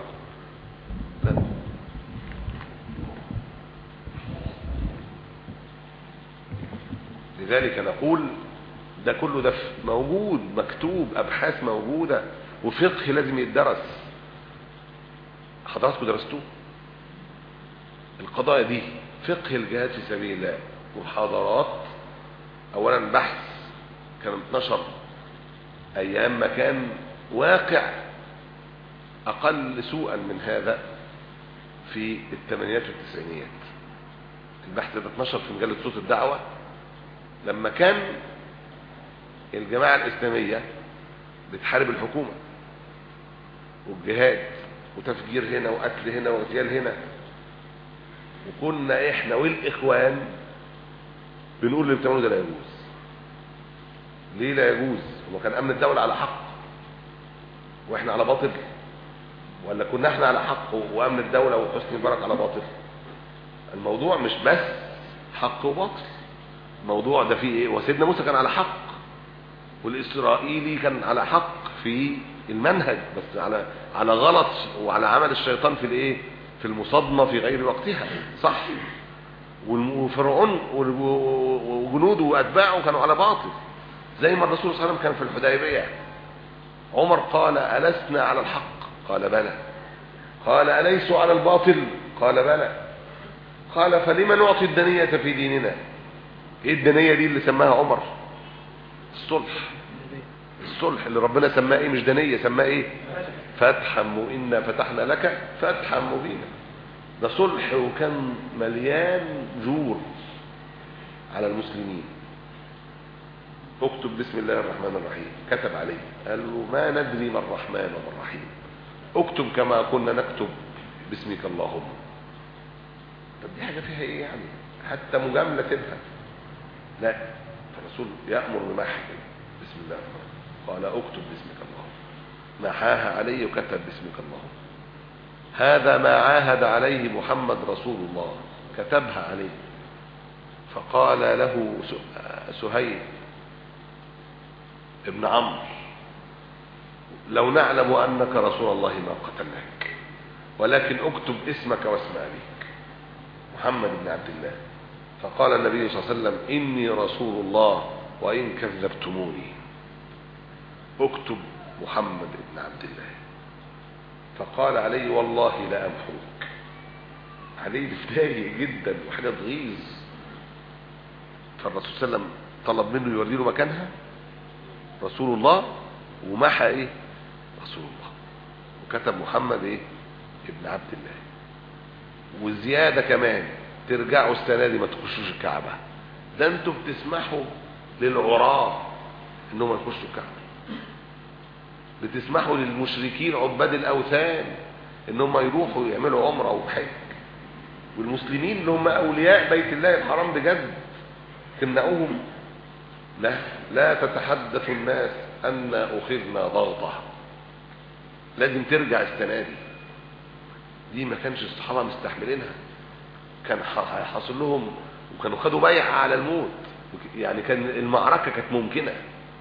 لذلك نقول ده كله ده موجود مكتوب، ابحاث موجوده، وفقه لازم يتدرس. حضراتكم درستوه القضايا دي، فقه الجهاد في سبيل الله، محاضرات. اولا بحث كان اتنشر ايام ما كان واقع اقل سوءا من هذا في الثمانينات والتسعينيات. البحث ده اتنشر في مجله صوت الدعوه لما كان الجماعه الاسلاميه بتحارب الحكومه والجهاد وتفجير هنا وقتل هنا واغتيال هنا، وكنا احنا والاخوان بنقول اللي بتعملوه ده لا يجوز. ليه لا يجوز؟ هو كان امن الدوله على حق واحنا على باطل؟ ولا كنا احنا على حق وامن الدوله وحسني مبارك على باطل؟ الموضوع مش بس حق وباطل، الموضوع ده فيه ايه؟ وسيدنا موسى كان على حق والاسرائيلي كان على حق في المنهج، بس على على غلط وعلى عمل الشيطان في الايه؟ في المصادمه في غير وقتها، صح؟ وفرعون وجنوده واتباعه كانوا على باطل، زي ما الرسول صلى الله عليه وسلم كان في الحديبيه. عمر قال ألسنا على الحق؟ قال بلى. قال أليسوا على الباطل؟ قال بلى. قال فلما نعطي الدنية في ديننا؟ ايه الدنية دي اللي سماها عمر؟ الصلح. الصلح اللي ربنا سماه ايه؟ مش دنية، سماه ايه؟ فتحا مؤنا فتحنا لك فتحا مبينا. ده صلح وكان مليان جور على المسلمين. اكتب بسم الله الرحمن الرحيم، كتب عليه قال له ما ندري ما الرحمن وما الرحيم، اكتب كما كنا نكتب باسمك اللهم. طب دي حاجه فيها ايه يعني؟ حتى مجامله تبها لا. فالرسول يامر بمحو بسم الله الرحمن، قال اكتب باسمك اللهم، محاها عليه وكتب باسمك اللهم. هذا ما عاهد عليه محمد رسول الله، كتبها عليه. فقال له سهيل ابن عمرو لو نعلم أنك رسول الله ما قتلناك، ولكن اكتب اسمك واسم أبيك محمد بن عبد الله. فقال النبي صلى الله عليه وسلم إني رسول الله وإن كذبتموني، اكتب محمد بن عبد الله. فقال علي والله لا أمحوك. علي بتضايق جدا وحاجة تغيظ. فالرسول صلى الله عليه وسلم طلب منه يوري له مكانها رسول الله، ومحى ايه؟ رسول الله، وكتب محمد ايه؟ ابن عبد الله. والزيادة كمان ترجعوا السنة دي ما تخشوش الكعبة، ده انتوا بتسمحوا للعراة انهم يخشوا الكعبة. بتسمحوا للمشركين عباد الاوثان انهم يروحوا يعملوا عمره وحج، والمسلمين اللي هم اولياء بيت الله الحرام بجد تمنعوهم؟ لا لا تتحدث الناس ان اخذنا ضغطه، لازم ترجع السنه دي. دي ما كانش الصحابه مستحملينها، كان حاصل لهم وكانوا خدوا بيعه على الموت، يعني كان المعركه كانت ممكنه،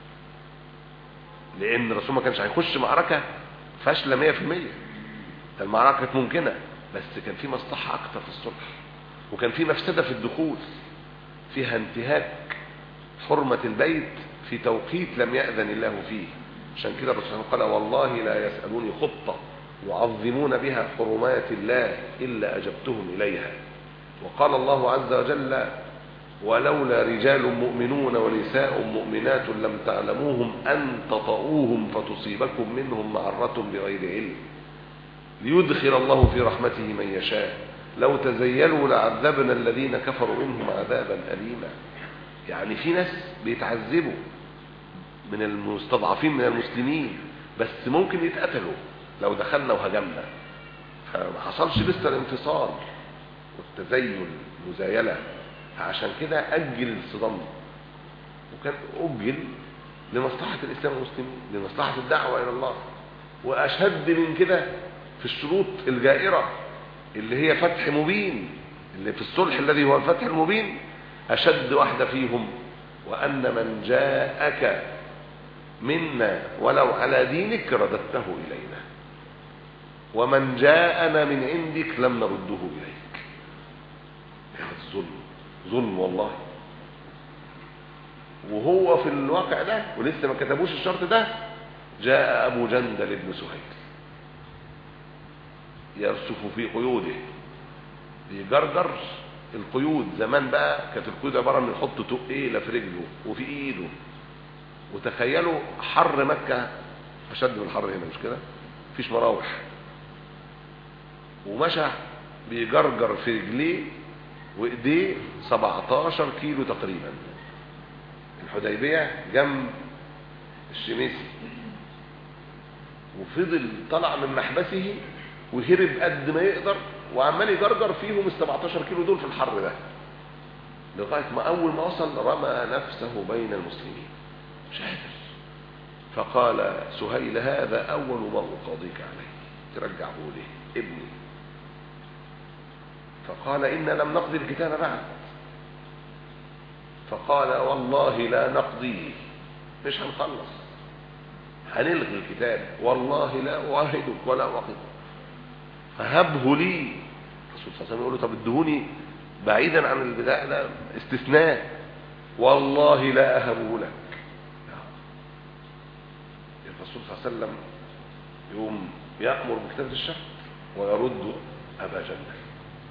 لان الرسول ما كانش هيخش معركه فاشله مية في المية. المعركه كانت ممكنه، بس كان في مصلحه اكتر في الصلح، وكان في مفسده في الدخول، فيها انتهاك حرمه البيت في توقيت لم يأذن الله فيه. عشان كده الرسول قال والله لا يسألوني خطة يعظمون بها حرمات الله إلا أجبتهم إليها. وقال الله عز وجل ولولا رجال مؤمنون ونساء مؤمنات لم تعلموهم أن تطؤوهم فتصيبكم منهم معرة بغير علم ليدخل الله في رحمته من يشاء لو تزيلوا لعذبنا الذين كفروا منهم عذابا أليما. يعني في ناس بيتعذبوا من المستضعفين من المسلمين، بس ممكن يتقتلوا لو دخلنا وهجمنا، فما حصلش لسه الانتصار والتزيل مزايلة. عشان كده أجل الصدام، وكان أجل لمصلحة الإسلام والمسلمين، لمصلحة الدعوة إلى الله. وأشد من كده في الشروط الجائرة اللي هي فتح مبين، اللي في الصلح الذي هو الفتح المبين، أشد واحدة فيهم وأن من جاءك منا ولو على دينك رددته إلينا، ومن جاءنا من عندك لم نرده إليك. هذا الظلم، ظلم والله. وهو في الواقع ده ولسه ما كتبوش الشرط ده، جاء أبو جندل بن سهيل يرسف في قيوده، بيجرجر القيود. زمان بقى كانت القيود عبارة من يحط تقيلة في رجله وفي ايده، وتخيلوا حر مكة أشد من الحر هنا، مش كده؟ مفيش مراوح، ومشى بيجرجر في رجليه وايديه سبعتاشر كيلو تقريبا. الحديبية جنب الشميسي، وفضل طلع من محبسه وهرب قد ما يقدر، وعمال يجرجر فيهم ال سبعتاشر كيلو دول في الحر ده، لغايه ما اول ما وصل رمى نفسه بين المسلمين مش قادر. فقال سهيل هذا اول ما اقاضيك عليه، ترجعه ليه ابني؟ فقال إن لم نقضي الكتاب بعد. فقال والله لا نقضيه، مش هنخلص، هنلغي الكتاب، والله لا أعاهدك ولا أعاقبك. فهبه لي. الرسول صلى الله عليه وسلم يقول له طب ادهوني بعيدا عن البداية، لا استثناء، والله لا أهبه لك. الرسول صلى الله عليه وسلم يوم يأمر بكتابة الشهر ويرد أبا جندل.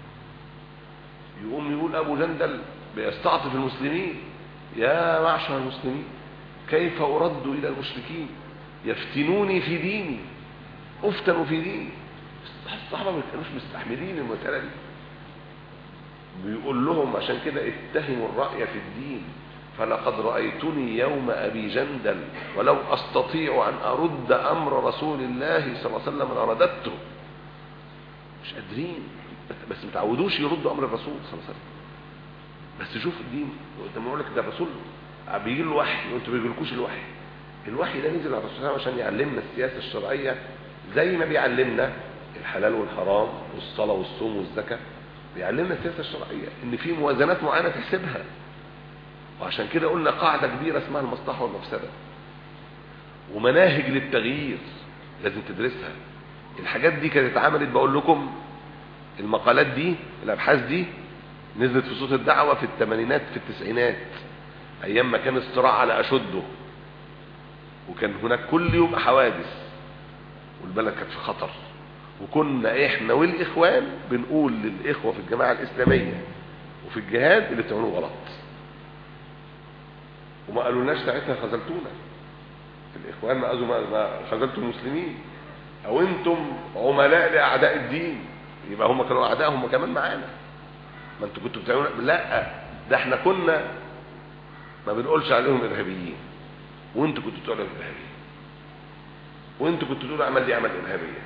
يقوم يقول أبو جندل بيستعطف المسلمين، يا معشر المسلمين كيف أرد إلى المشركين يفتنوني في ديني، أفتنوا في ديني. الصحابة ما كانوش مستحملين المسألة دي. بيقول لهم عشان كده اتهموا الرأي في الدين، فلقد رأيتني يوم أبي جندل ولو أستطيع أن أرد أمر رسول الله صلى الله عليه وسلم لرددته. مش قادرين، بس متعودوش يردوا أمر الرسول صلى الله عليه وسلم. بس شوف الدين، لما يقول لك ده الرسول بيجي له وحي وانتوا ما بيجيلكوش الوحي. الوحي ده نزل على الرسول صلى الله عليه وسلم عشان يعلمنا السياسة الشرعية، زي ما بيعلمنا الحلال والحرام والصلاة والصوم والزكاة، بيعلمنا السياسة الشرعية ان في موازنات معينة تحسبها. وعشان كده قلنا قاعدة كبيرة اسمها المصلحة والمفسدة، ومناهج للتغيير لازم تدرسها. الحاجات دي كانت اتعملت، بقول لكم المقالات دي الابحاث دي نزلت في صوت الدعوة في الثمانينات في التسعينات، ايام ما كان الصراع على اشده، وكان هناك كل يوم حوادث والبلد كانت في خطر. وكنا احنا والاخوان بنقول للاخوة في الجماعة الاسلامية وفي الجهاد اللي بتعملوه غلط، وما قالولناش ساعتها خذلتونا. الاخوان ما قالوا ما خذلتوا المسلمين، او انتم عملاء لاعداء الدين، يبقى هم كانوا اعداء هم كمان معانا، ما انتوا كنتوا بتعملوا. لا، ده احنا كنا ما بنقولش عليهم ارهابيين وانتوا كنتوا بتقولوا ارهابيين. وانتوا كنتوا تقولوا اعمال دي عمل ارهابيه.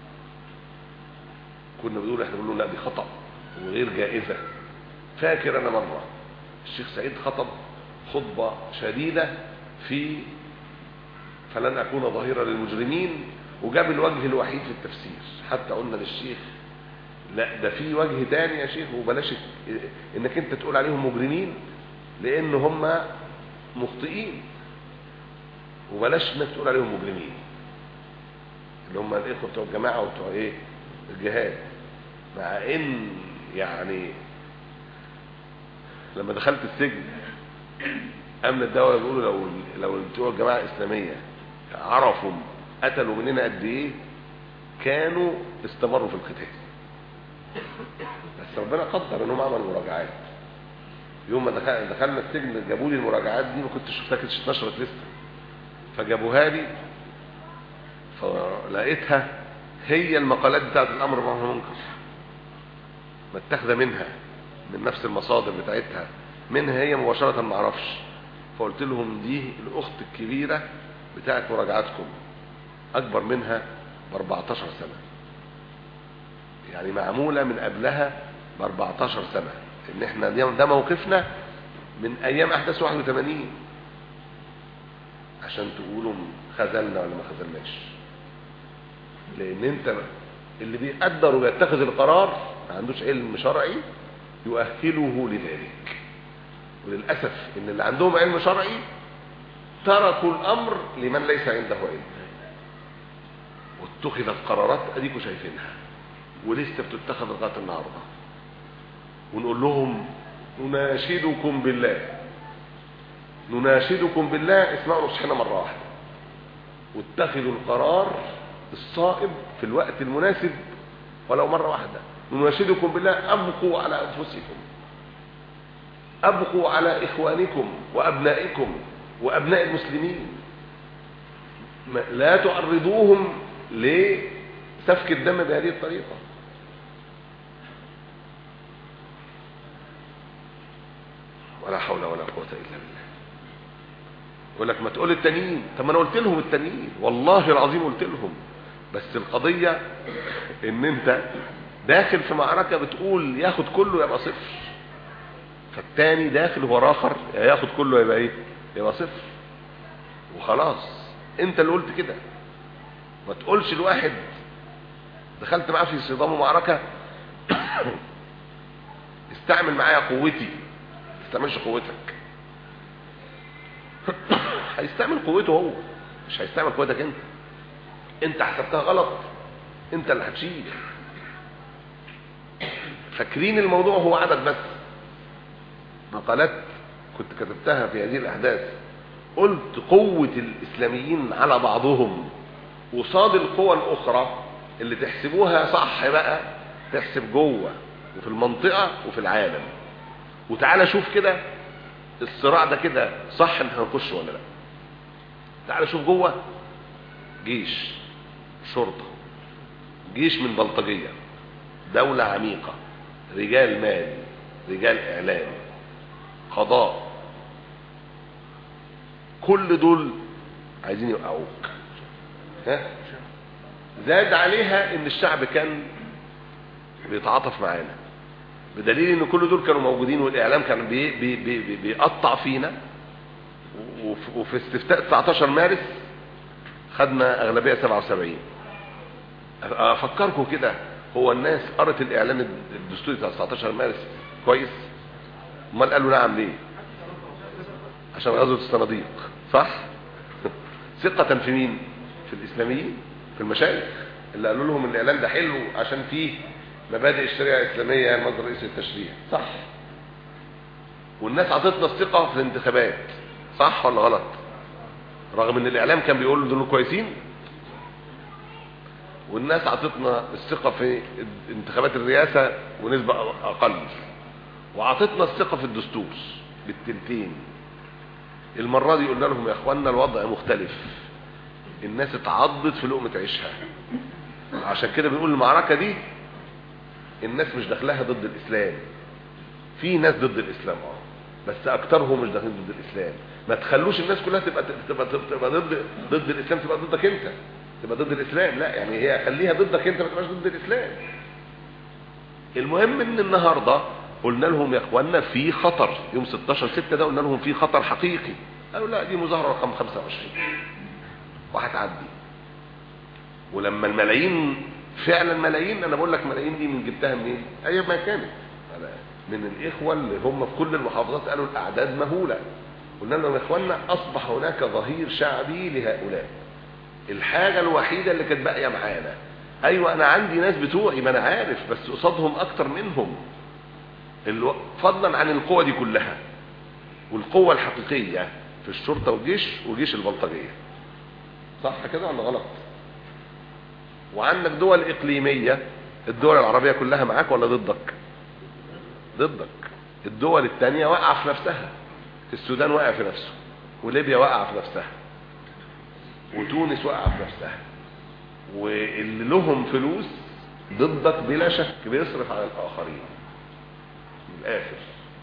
كنا بنقول احنا بنقول لا دي خطأ وغير جائزه. فاكر انا مره الشيخ سعيد خطب خطبه شديده في فلن اكون ظهيرا للمجرمين، وجاب الوجه الوحيد في التفسير. حتى قلنا للشيخ لا ده في وجه تاني يا شيخ، وبلاش انك انت تقول عليهم مجرمين لان هم مخطئين، وبلاش انك تقول عليهم مجرمين اللي هم الاخوه بتوع الجماعه وبتوع ايه الجهاد. مع ان يعني لما دخلت السجن امن الدوله بيقولوا لو لو بتوع الجماعه الاسلاميه عرفوا قتلوا مننا قد ايه كانوا استمروا في القتال. بس ربنا قدر انهم عملوا مراجعات. يوم ما دخلنا السجن جابوا لي المراجعات دي، ما كنتش شفتها، كانتش اتنشرت لسه، فجابوها لي فلقيتها هي المقالات بتاعت الامر بالمعروف والنهي عن المنكر متاخده منها من نفس المصادر بتاعتها، منها هي مباشره ما اعرفش. فقلت لهم دي الاخت الكبيره بتاعت مراجعاتكم، اكبر منها ب أربعتاشر سنه، يعني معموله من قبلها ب أربعتاشر سنه. ان احنا ده موقفنا من ايام احداث واحد وثمانين، عشان تقولوا خذلنا ولا ما خذلناش. لان انت اللي بيقدر ويتخذ القرار ما عندوش علم شرعي يؤهله لذلك. وللاسف ان اللي عندهم علم شرعي تركوا الامر لمن ليس عنده علم، واتخذت قرارات اديكوا شايفينها ولسه بتتخذ لغايه النهارده. ونقول لهم نناشدكم بالله نناشدكم بالله اسمعوا نصحنا مره واحده، واتخذوا القرار الصائب في الوقت المناسب ولو مره واحده. نناشدكم بالله ابقوا على انفسكم، ابقوا على اخوانكم وابنائكم وابناء المسلمين، لا تعرضوهم لسفك الدم بهذه الطريقه. ولا حول ولا قوه الا بالله. يقول لك ما تقول التانيين، طب ما انا قلت لهم التانيين والله العظيم قلت لهم، بس القضيه ان انت داخل في معركه بتقول ياخد كله يبقى صفر، فالتاني داخل هو اخر ياخد كله يبقى ايه يبقى صفر، وخلاص انت اللي قلت كده. ما تقولش الواحد دخلت معاه في صدام ومعركه استعمل معايا قوتي، ما تستعملش قوتك. هيستعمل قوته هو، مش هيستعمل قوتك انت. انت حسبتها غلط، انت اللي هتشيل. فاكرين الموضوع هو عدد بس. مقالات كنت كتبتها في هذه الاحداث قلت قوة الاسلاميين على بعضهم وصاد القوى الاخرى اللي تحسبوها صح بقى، تحسب جوه وفي المنطقة وفي العالم. وتعالى شوف كده الصراع ده كده صح ان هنخش ولا لا. تعالى شوف جوه جيش، شرطة، جيش من بلطجية، دولة عميقة، رجال مال، رجال اعلام، قضاء، كل دول عايزين يوقعوك. ها زاد عليها ان الشعب كان بيتعاطف معانا، بدليل ان كل دول كانوا موجودين والاعلام كان بي بي بي بيقطع فينا. وفي استفتاء تسعتاشر مارس خدنا اغلبيه سبعة وسبعين. افكركم كده، هو الناس قرت الاعلان الدستوري بتاع تسعتاشر مارس كويس؟ امال قالوا نعم ليه؟ عشان غزوه الصناديق، صح؟ ثقه في مين؟ في الاسلاميين، في المشايخ اللي قالوا لهم الاعلان ده حلو عشان فيه مبادئ الشريعه الاسلاميه المصدر الرئيسي للتشريع، صح؟ والناس عطتنا الثقه في الانتخابات، صح ولا غلط؟ رغم ان الاعلام كان بيقول دول كويسين. والناس عطتنا الثقه في انتخابات الرئاسه ونسبه اقل، وعطتنا الثقه في الدستور بالتلتين. المره دي قلنا لهم يا اخواننا الوضع مختلف، الناس اتعضت في لقمه عيشها. عشان كده بنقول المعركه دي الناس مش داخلها ضد الاسلام، في ناس ضد الاسلام اه بس اكترهم مش داخلين ضد الاسلام. ما تخلوش الناس كلها تبقى تبقى, تبقى ضد ضد الاسلام، تبقى ضدك انت. تبقى ضد الاسلام، لا يعني هي خليها ضدك انت، ما تبقاش ضد الاسلام. المهم ان النهارده قلنا لهم يا اخوانا في خطر، يوم ستاشر ستة ده قلنا لهم في خطر حقيقي. قالوا لا دي مظاهره رقم خمسة وعشرين وهتعدي. ولما الملايين فعلا ملايين، انا بقول لك ملايين دي من جبتها منين؟ ايام ما كانت من الاخوه اللي هم في كل المحافظات قالوا الاعداد مهوله. قلنا لهم يا اخوانا اصبح هناك ظهير شعبي لهؤلاء. الحاجه الوحيده اللي كانت باقيه معانا، ايوه انا عندي ناس بتوعي ما انا عارف، بس قصادهم اكتر منهم، فضلا عن القوة دي كلها. والقوة الحقيقية في الشرطة والجيش وجيش البلطجية، صح كده ولا غلط؟ وعندك دول اقليمية، الدول العربية كلها معاك ولا ضدك؟ ضدك. الدول التانية وقع في نفسها، السودان وقع في نفسه، وليبيا وقع في نفسها، وتونس وقع في نفسها، واللي لهم فلوس ضدك بلا شك بيصرف على الآخرين الآخر.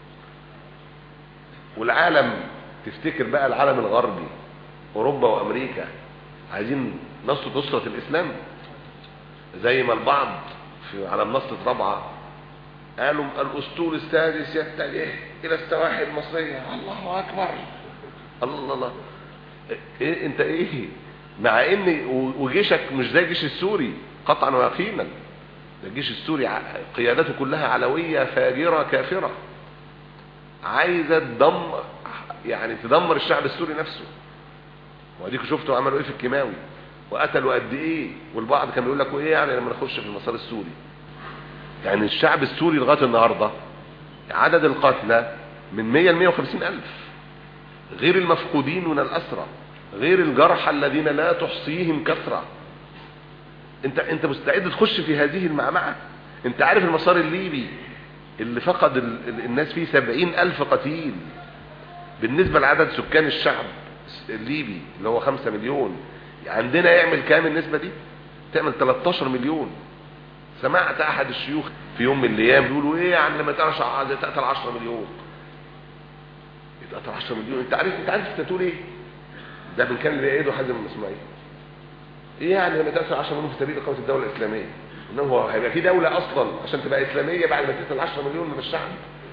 والعالم تفتكر بقى العالم الغربي أوروبا وأمريكا عايزين نصرة نصرة الإسلام، زي ما البعض في على منصة رابعة قالوا الأسطول السادس يتجه إلى السواحل المصرية. الله أكبر، الله الله. إيه أنت إيه؟ مع إن وجيشك مش زي الجيش السوري قطعا ويقينا. الجيش السوري قيادته كلها علوية فاجرة كافرة، عايزة تدمر، يعني تدمر الشعب السوري نفسه. واديكوا شفتوا عملوا ايه في الكيماوي وقتلوا قد ايه. والبعض كان بيقول لك وايه يعني لما نخش في المسار السوري. يعني الشعب السوري لغايه النهارده عدد القتلى من مية ل مية وخمسين الف، غير المفقودين من الاسرى، غير الجرحى الذين لا تحصيهم كثره. انت انت مستعد تخش في هذه المعمعة؟ انت عارف المسار الليبي اللي فقد الناس فيه سبعين الف قتيل بالنسبة لعدد سكان الشعب الليبي اللي هو خمسة مليون. عندنا يعمل كام النسبة دي؟ تعمل تلتاشر مليون. سمعت احد الشيوخ في يوم من الايام بيقولوا ايه يعني لما تقتل عشرة مليون، يتقتل عشرة مليون. انت عارف انت عارف انت تقول ايه؟ ده من كان اللي بيأيده حازم الاسماعيلي. ايه يعني لما تقتل عشرة مليون في سبيل اقامه الدوله الاسلاميه؟ انه هو هيبقى في دوله اصلا عشان تبقى اسلاميه بعد ما تقتل عشرة مليون من الشعب؟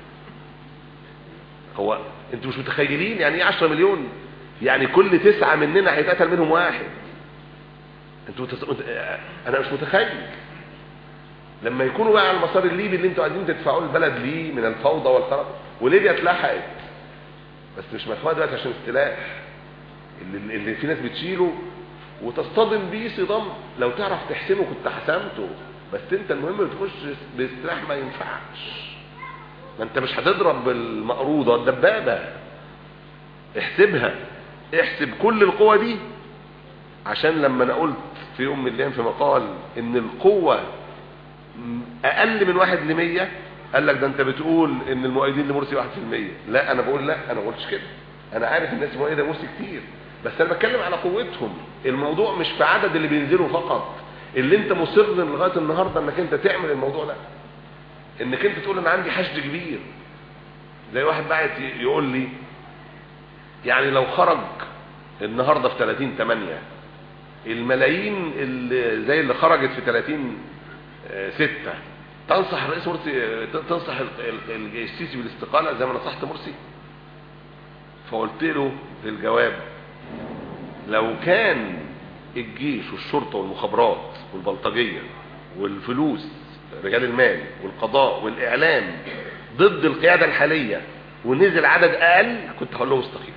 هو انتوا مش متخيلين يعني ايه عشرة مليون؟ يعني كل تسعة مننا هيتقتل منهم واحد. انتوا متس... انا مش متخيل. لما يكونوا بقى على المسار الليبي اللي انتوا عايزين تدفعوا البلد ليه من الفوضى والخراب، وليبيا اتلحقت بس مش مدفوعه دلوقتي عشان السلاح اللي, اللي في ناس بتشيله وتصطدم بيه صدام لو تعرف تحسمه كنت حسمته. بس انت المهم بتخش بالسلاح ما ينفعش، ما انت مش هتضرب بالمقروضه الدبابه. احسبها، احسب كل القوة دي. عشان لما انا قلت في يوم من الايام في مقال ان القوة اقل من واحد لمية، قال لك ده انت بتقول ان المؤيدين لمرسي واحد في المية. لا انا بقول لا، انا ما قلتش كده. انا عارف الناس مؤيدة مرسي كتير، بس انا بتكلم على قوتهم. الموضوع مش في عدد اللي بينزلوا فقط. اللي انت مصر لغايه النهارده انك انت تعمل الموضوع ده، انك انت تقول انا عندي حشد كبير. زي واحد بعت يقول لي يعني لو خرج النهارده في ثلاثين ثمانية الملايين اللي زي اللي خرجت في ثلاثين ستة، تنصح الرئيس مرسي، تنصح السيسي بالاستقاله زي ما نصحت مرسي؟ فقلت له في الجواب لو كان الجيش والشرطه والمخابرات والبلطجيه والفلوس رجال المال والقضاء والاعلام ضد القياده الحاليه ونزل عدد اقل، كنت هقول له استقيل.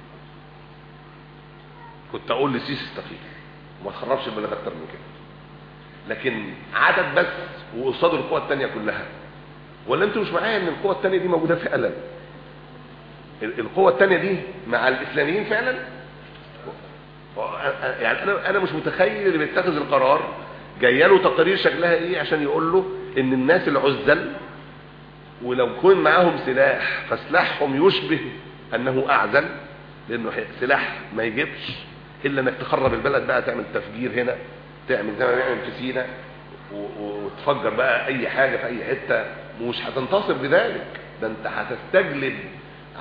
كنت اقول للسيسي استقيل وما تخربش البلد اكتر من كده. لكن عدد بس وقصاد القوى الثانيه كلها. ولا انتوا مش معايا ان القوى الثانيه دي موجوده فعلا؟ القوى الثانيه دي مع الاسلاميين فعلا. يعني انا انا مش متخيل اللي بيتخذ القرار جايه له تقارير شكلها ايه عشان يقول له ان الناس العزل ولو كون معاهم سلاح فسلاحهم يشبه انه اعزل، لانه سلاح ما يجيبش الا انك تخرب البلد بقى، تعمل تفجير هنا، تعمل زي ما بيعمل في سينا وتفجر بقى اي حاجه في اي حته، ومش هتنتصر بذلك. ده انت هتستجلب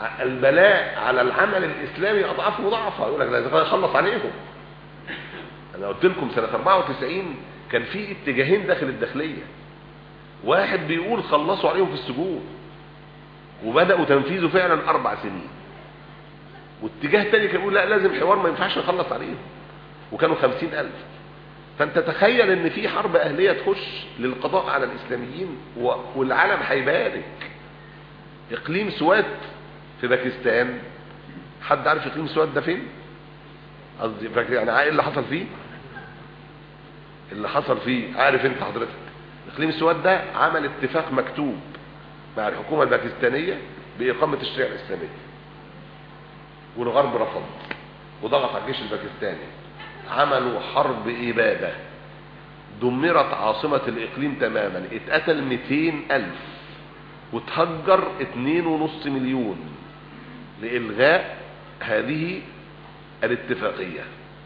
البلاء على العمل الاسلامي اضعاف مضاعفه. يقول لك ده يخلص عليهم. انا قلت لكم سنة أربعة وتسعين كان في اتجاهين داخل الداخلية، واحد بيقول خلصوا عليهم في السجون وبدأوا تنفيذه فعلا اربع سنين، واتجاه تاني كان بيقول لا لازم حوار ما ينفعش نخلص عليهم، وكانوا خمسين الف. فانت تخيل ان في حرب اهلية تخش للقضاء على الاسلاميين والعالم هيبارك. اقليم سوات في باكستان، حد عارف اقليم سوات ده فين؟ قصدي يعني ايه اللي حصل فيه؟ اللي حصل فيه عارف انت حضرتك؟ اقليم سوات ده عمل اتفاق مكتوب مع الحكومة الباكستانية بإقامة الشريعة الإسلامية، والغرب رفض وضغط على الجيش الباكستاني، عملوا حرب إبادة، دمرت عاصمة الإقليم تماما، اتقتل مئتين ألف وتهجر اتنين ونص مليون لإلغاء هذه الاتفاقية،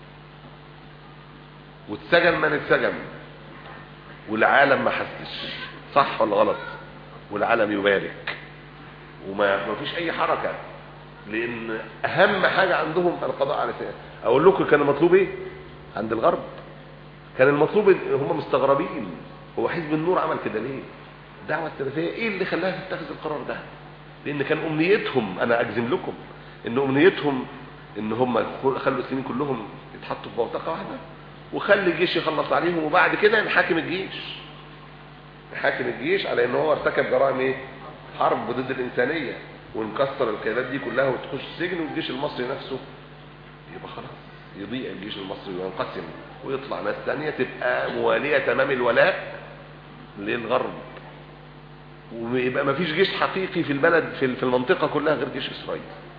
واتسجن من اتسجن، والعالم ما حسش. صح ولا غلط؟ والعالم يبارك وما ما فيش اي حركة، لان اهم حاجة عندهم القضاء على سيئة. اقول لكم كان المطلوب ايه عند الغرب؟ كان المطلوب، هم مستغربين هو حزب النور عمل كده ليه؟ الدعوة السلفية ايه اللي خلاها تتخذ القرار ده؟ لان كان امنيتهم، انا اجزم لكم ان امنيتهم ان هم خلوا الاسلاميين كلهم يتحطوا في بوتقة واحدة، وخلي الجيش يخلص عليهم، وبعد كده نحاكم الجيش نحاكم الجيش على ان هو ارتكب جرائم ايه؟ حرب ضد الانسانية، ونكسر القيادات دي كلها وتخش السجن، والجيش المصري نفسه يبقى خلاص يضيع الجيش المصري وينقسم ويطلع ناس ثانيه تبقى مواليه تمام الولاء للغرب، ويبقى ما فيش جيش حقيقي في البلد في المنطقه كلها غير جيش اسرائيل.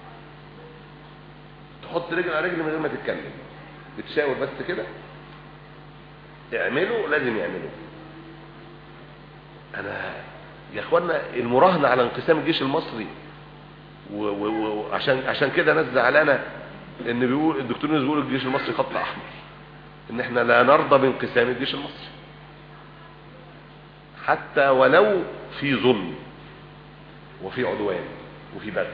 تحط رجل على رجل من غير ما تتكلم، بتشاور بس كده، اعملوا لازم يعملوا. انا يا اخوانا المراهنه على انقسام الجيش المصري، وعشان عشان كده ناس زعلانه ان بيقول الدكتور ناس بيقول الجيش المصري خط احمر، ان احنا لا نرضى بانقسام الجيش المصري حتى ولو في ظلم وفي عدوان وفي بغي،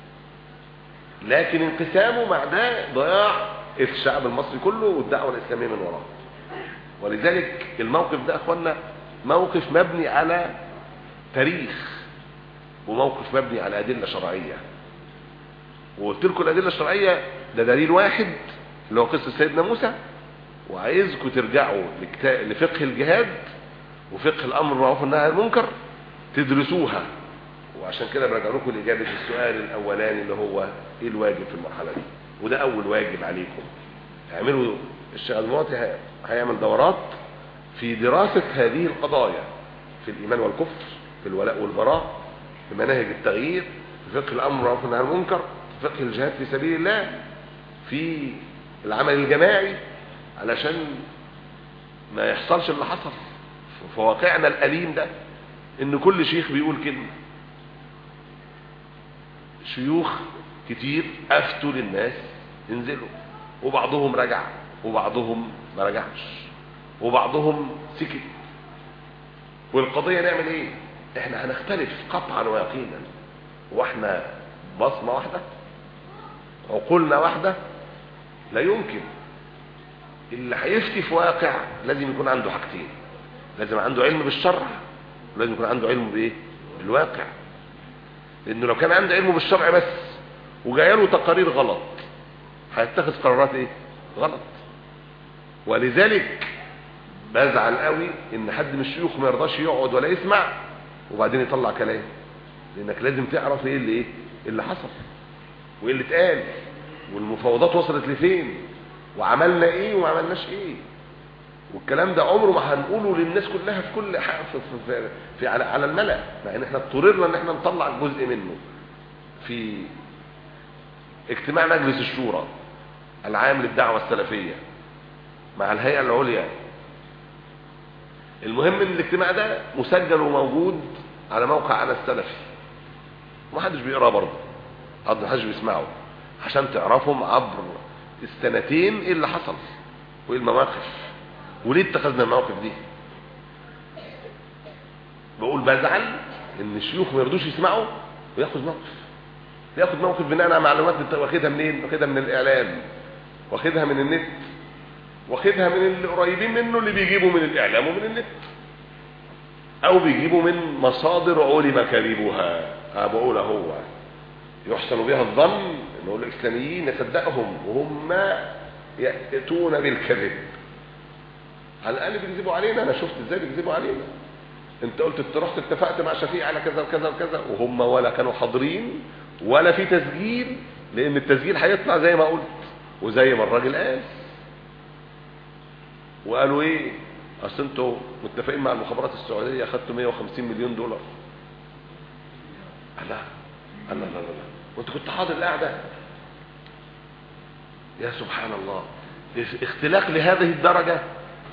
لكن انقسامه معناه ضياع الشعب المصري كله والدعوه الاسلاميه من وراه. ولذلك الموقف ده اخوانا موقف مبني على تاريخ، وموقف مبني على ادله شرعيه. وقلت لكم الادله الشرعيه ده دليل واحد اللي هو قصه سيدنا موسى، وعايزكم ترجعوا لفقه الجهاد وفقه الامر بالمعروف والنهي عن المنكر تدرسوها. وعشان كده برجع لكم لاجابه السؤال الاولاني اللي هو ايه الواجب في المرحله دي، وده اول واجب عليكم. اعملوا الشيخ المعطي هيعمل دورات في دراسه هذه القضايا، في الايمان والكفر، في الولاء والبراء، في مناهج التغيير، في فقه الامر بالمعروف والنهي عن المنكر، في فقه الجهاد في سبيل الله، في العمل الجماعي، علشان ما يحصلش اللي حصل في واقعنا الأليم ده، ان كل شيخ بيقول كلمة. شيوخ كتير افتوا للناس انزلوا، وبعضهم رجع وبعضهم ما رجعش وبعضهم سكت. والقضية نعمل ايه؟ احنا هنختلف قطعا ويقينا، واحنا بصمة واحدة عقولنا واحدة، لا يمكن. اللي هيفتي في واقع لازم يكون عنده حاجتين، لازم عنده علم بالشرع ولازم يكون عنده علم بايه؟ بالواقع. لانه لو كان عنده علم بالشرع بس وجايله تقارير غلط هيتخذ قرارات ايه؟ غلط. ولذلك بزعل قوي ان حد من الشيوخ ما يرضاش يقعد ولا يسمع وبعدين يطلع كلام، لانك لازم تعرف ايه اللي ايه اللي حصل وايه اللي اتقال والمفاوضات وصلت لفين وعملنا ايه وما عملناش ايه. والكلام ده عمره ما هنقوله للناس كلها في كل حاجه في, في, في على, على الملأ، مع ان احنا اضطررنا ان احنا نطلع جزء منه في اجتماع مجلس الشورى العام للدعوه السلفيه مع الهيئه العليا. المهم ان الاجتماع ده مسجل وموجود على موقع انا السلفي، ومحدش بيقراه برضه، محدش بيسمعه، عشان تعرفهم عبر السنتين ايه اللي حصل وايه المواقف وليه اتخذنا المواقف دي. بقول بزعل ان الشيوخ ما يرضوش يسمعوا وياخد موقف، ياخد موقف بناء على معلومات واخدها منين؟ واخدها من الاعلام، واخدها من النت، واخدها من اللي قريبين منه اللي بيجيبوا من الاعلام ومن النت، او بيجيبوا من مصادر علم كذبها. بقول هو يحسن بها الظن انه الاسلاميين يصدقهم وهم ياتون بالكذب، على الاقل بيكذبوا علينا. انا شفت ازاي بيكذبوا علينا. انت قلت انت رحت اتفقت مع شفيع على كذا وكذا وكذا، وهم ولا كانوا حاضرين ولا في تسجيل، لان التسجيل هيطلع زي ما قلت وزي ما الراجل قال. وقالوا ايه؟ اصل انتوا متفقين مع المخابرات السعوديه اخدتوا مية وخمسين مليون دولار. لا لا لا لا، وانت كنت حاضر القعده؟ يا سبحان الله، اختلاق لهذه الدرجه.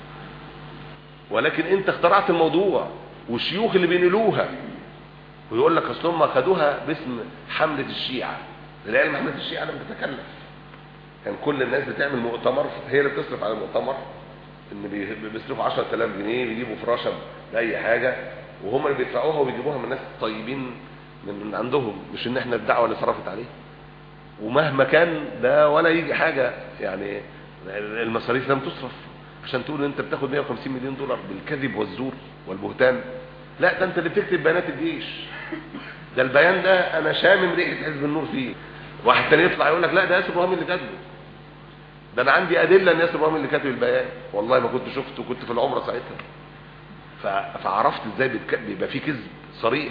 ولكن انت اخترعت الموضوع، والشيوخ اللي بينقلوها ويقول لك اصل هم خدوها باسم حمله الشيعه. العلم حمله الشيعه لم تتكلف، كان كل الناس بتعمل مؤتمر، هي اللي بتصرف على المؤتمر، ان بيصرفوا عشرة آلاف جنيه بيجيبوا فراشه باي حاجه، وهم اللي بيدفعوها وبيجيبوها من الناس الطيبين من عندهم، مش ان احنا الدعوه اللي صرفت عليه. ومهما كان ده ولا يجي حاجه، يعني المصاريف لم تصرف عشان تقول ان انت بتاخد مية وخمسين مليون دولار بالكذب والزور والبهتان. لا، ده انت اللي بتكتب بيانات الجيش. ده البيان ده انا شامم ريحه حزب النور فيه. واحد تاني يطلع يقول لك لا ده ياسر ابراهيم اللي كاتبه. ده انا عندي ادله ان ياسر ابراهيم اللي كاتب البيان، والله ما كنت شفته، كنت في العمره ساعتها. فعرفت ازاي بيبقى فيه كذب صريح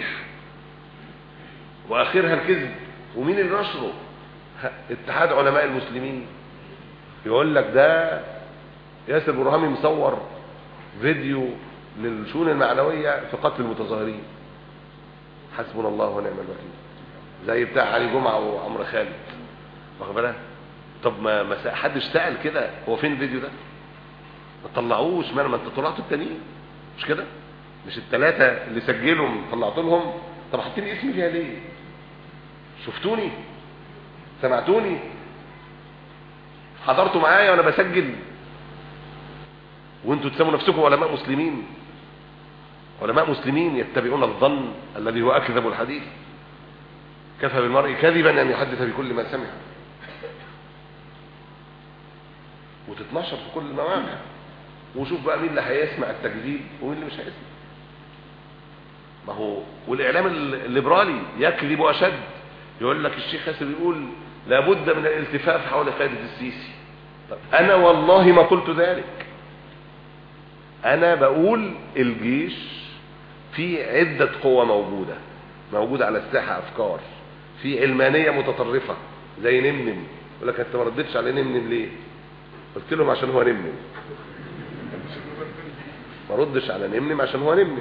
واخرها الكذب. ومين اللي نشره؟ اتحاد علماء المسلمين يقول لك ده ياسر ابراهيم مصور فيديو للشؤون المعنويه في قتل المتظاهرين. حسبنا الله ونعم الوكيل. زي بتاع علي جمعه وعمرو خالد، واخد بالك؟ طب ما ما حدش سأل كده هو فين الفيديو ده؟ ما طلعوش. ما انت طلعتوا التانيين مش كده؟ مش الثلاثه اللي سجلهم طلعت لهم؟ طب حاطين اسمي فيها ليه؟ شفتوني؟ سمعتوني؟ حضرتوا معايا وانا بسجل؟ وانتوا تسموا نفسكم علماء مسلمين. علماء مسلمين يتبعون الظن الذي هو اكذب الحديث. كفى بالمرء كذبا ان يحدث بكل ما سمع. وتتنشر في كل المواقع، وشوف بقى مين اللي هيسمع التكذيب ومين اللي مش هيسمع. ما هو والاعلام الليبرالي يكذب اشد. يقول لك الشيخ ياسر يقول لابد من الالتفاف حول قيادة السيسي. طب انا والله ما قلت ذلك. انا بقول الجيش في عدة قوة موجودة موجودة على الساحة. افكار في علمانية متطرفة زي نمنم. يقول لك انت ما ردتش على نمنم ليه؟ قلت لهم عشان هو نمنم. ما ردش على نمنم عشان هو نمنم.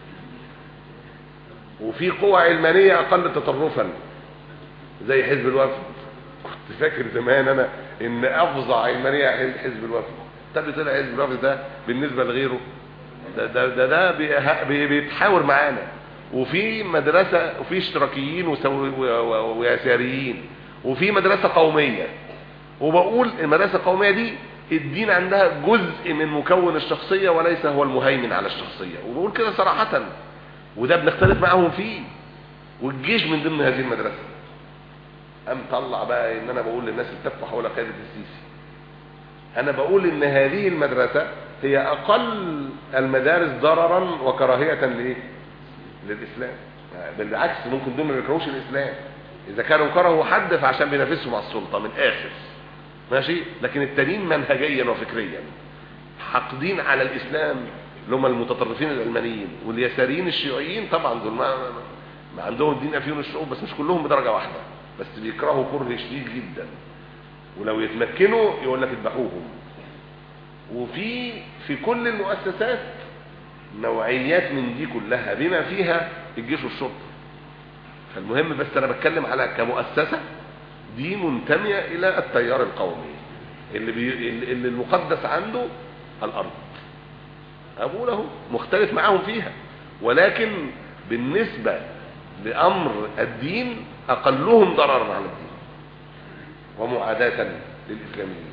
وفي قوة علمانية اقل تطرفا زي حزب الوفد. كنت فاكر زمان انا ان افظع علمانية حزب الوفد. طب طلع حزب الوفد ده بالنسبة لغيره ده ده ده, ده بيتحاور معانا. وفي مدرسة وفي اشتراكيين ويساريين، وفي مدرسة قومية. وبقول المدرسة القومية دي الدين عندها جزء من مكون الشخصية وليس هو المهيمن على الشخصية، وبقول كده صراحة، وده بنختلف معهم فيه. والجيش من ضمن هذه المدرسة. أم طلع بقى ان انا بقول للناس التفوا حول قيادة السيسي. انا بقول ان هذه المدرسة هي اقل المدارس ضررا وكراهية لإيه؟ للإسلام. بالعكس ممكن دول ما بيكرهوش الإسلام. إذا كانوا كرهوا حد فعشان بينافسوا مع السلطة من آخر ماشي، لكن التانيين منهجيا وفكريا حاقدين على الإسلام اللي هم المتطرفين العلمانيين. واليساريين الشيوعيين طبعا دول ما, ما عندهم دين أفيون الشعوب، بس مش كلهم بدرجة واحدة، بس بيكرهوا كره شديد جدا. ولو يتمكنوا يقول لك اذبحوهم. وفي في كل المؤسسات نوعيات من دي كلها بما فيها الجيش والشرطه. فالمهم بس انا بتكلم على كمؤسسه دي منتميه الى التيار القومي اللي, بي... اللي المقدس عنده الارض. اقول اهو مختلف معاهم فيها، ولكن بالنسبه لامر الدين اقلهم ضررا على الدين ومعاداه للاسلاميين.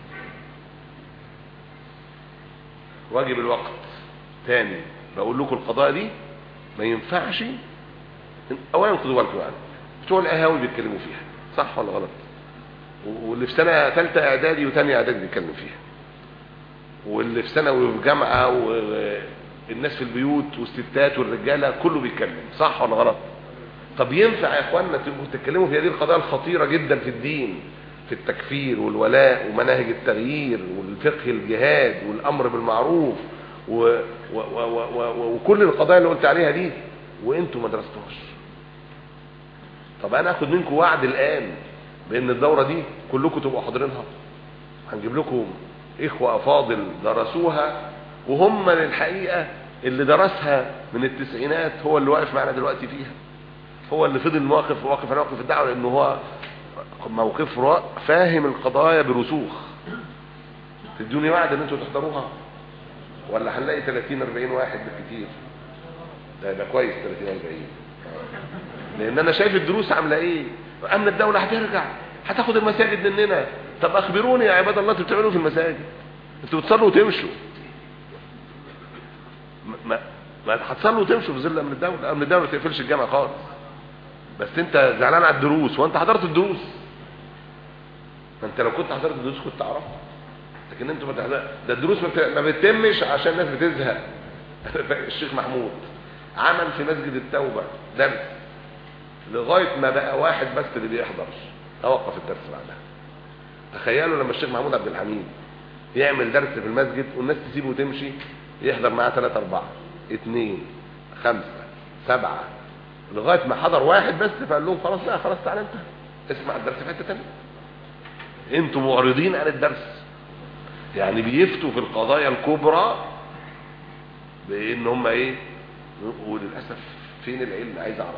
واجب الوقت تاني بقول لكم القضاء دي ما ينفعش. اولا خدوا بالكم يعني بتوع القهاوي بيتكلموا فيها صح ولا غلط؟ واللي في سنه ثالثه اعدادي وثانيه اعدادي بيتكلموا فيها. واللي في ثانوي وفي جامعه والناس في البيوت والستات والرجاله كله بيتكلم، صح ولا غلط؟ طب ينفع يا اخوانا تبقوا تتكلموا في هذه القضايا الخطيره جدا في الدين، في التكفير والولاء ومناهج التغيير والفقه الجهاد والامر بالمعروف و... و... و... و... و... وكل القضايا اللي قلت عليها دي وانتوا ما درستوش؟ طب انا اخد منكم وعد الان بان الدوره دي كلكم تبقوا حاضرينها، هنجيب لكم اخوه افاضل درسوها، وهم الحقيقه اللي درسها من التسعينات هو اللي واقف معنا دلوقتي فيها، هو اللي فضل واقف واقف على موقف الدعوه، لانه هو موقف فاهم القضايا برسوخ. تدوني وعد ان انتوا تحضروها ولا هنلاقي ثلاثين أربعين واحد بالكتير؟ ده يبقى كويس ثلاثين أربعين، لان انا شايف الدروس عامله ايه. امن الدوله هترجع، هتاخد المساجد مننا. طب اخبروني يا عباد الله انتوا بتعملوا في المساجد؟ انتوا بتصلوا وتمشوا، ما ما هتصلوا وتمشوا في ظل امن الدوله. امن الدوله ما تقفلش الجامعه خالص، بس انت زعلان على الدروس. وانت حضرت الدروس؟ ما انت لو كنت حضرت الدروس كنت تعرف، لكن انتوا ما تحضر. ده الدروس ما بتتمش عشان الناس بتزهق. الشيخ محمود عمل في مسجد التوبه درس لغايه ما بقى واحد بس اللي بيحضر، توقف الدرس بعدها. تخيلوا لما الشيخ محمود عبد الحميد يعمل درس في المسجد والناس تسيبه وتمشي، يحضر معاه ثلاثة أربعة اثنين خمسة سبعة لغايه ما حضر واحد بس، فقال لهم خلاص لا خلاص تعالى انت اسمع الدرس في حته ثانيه، انتوا معرضين عن الدرس. يعني بيفتوا في القضايا الكبرى بان هم ايه، وللاسف فين العلم؟ عايز اعرف.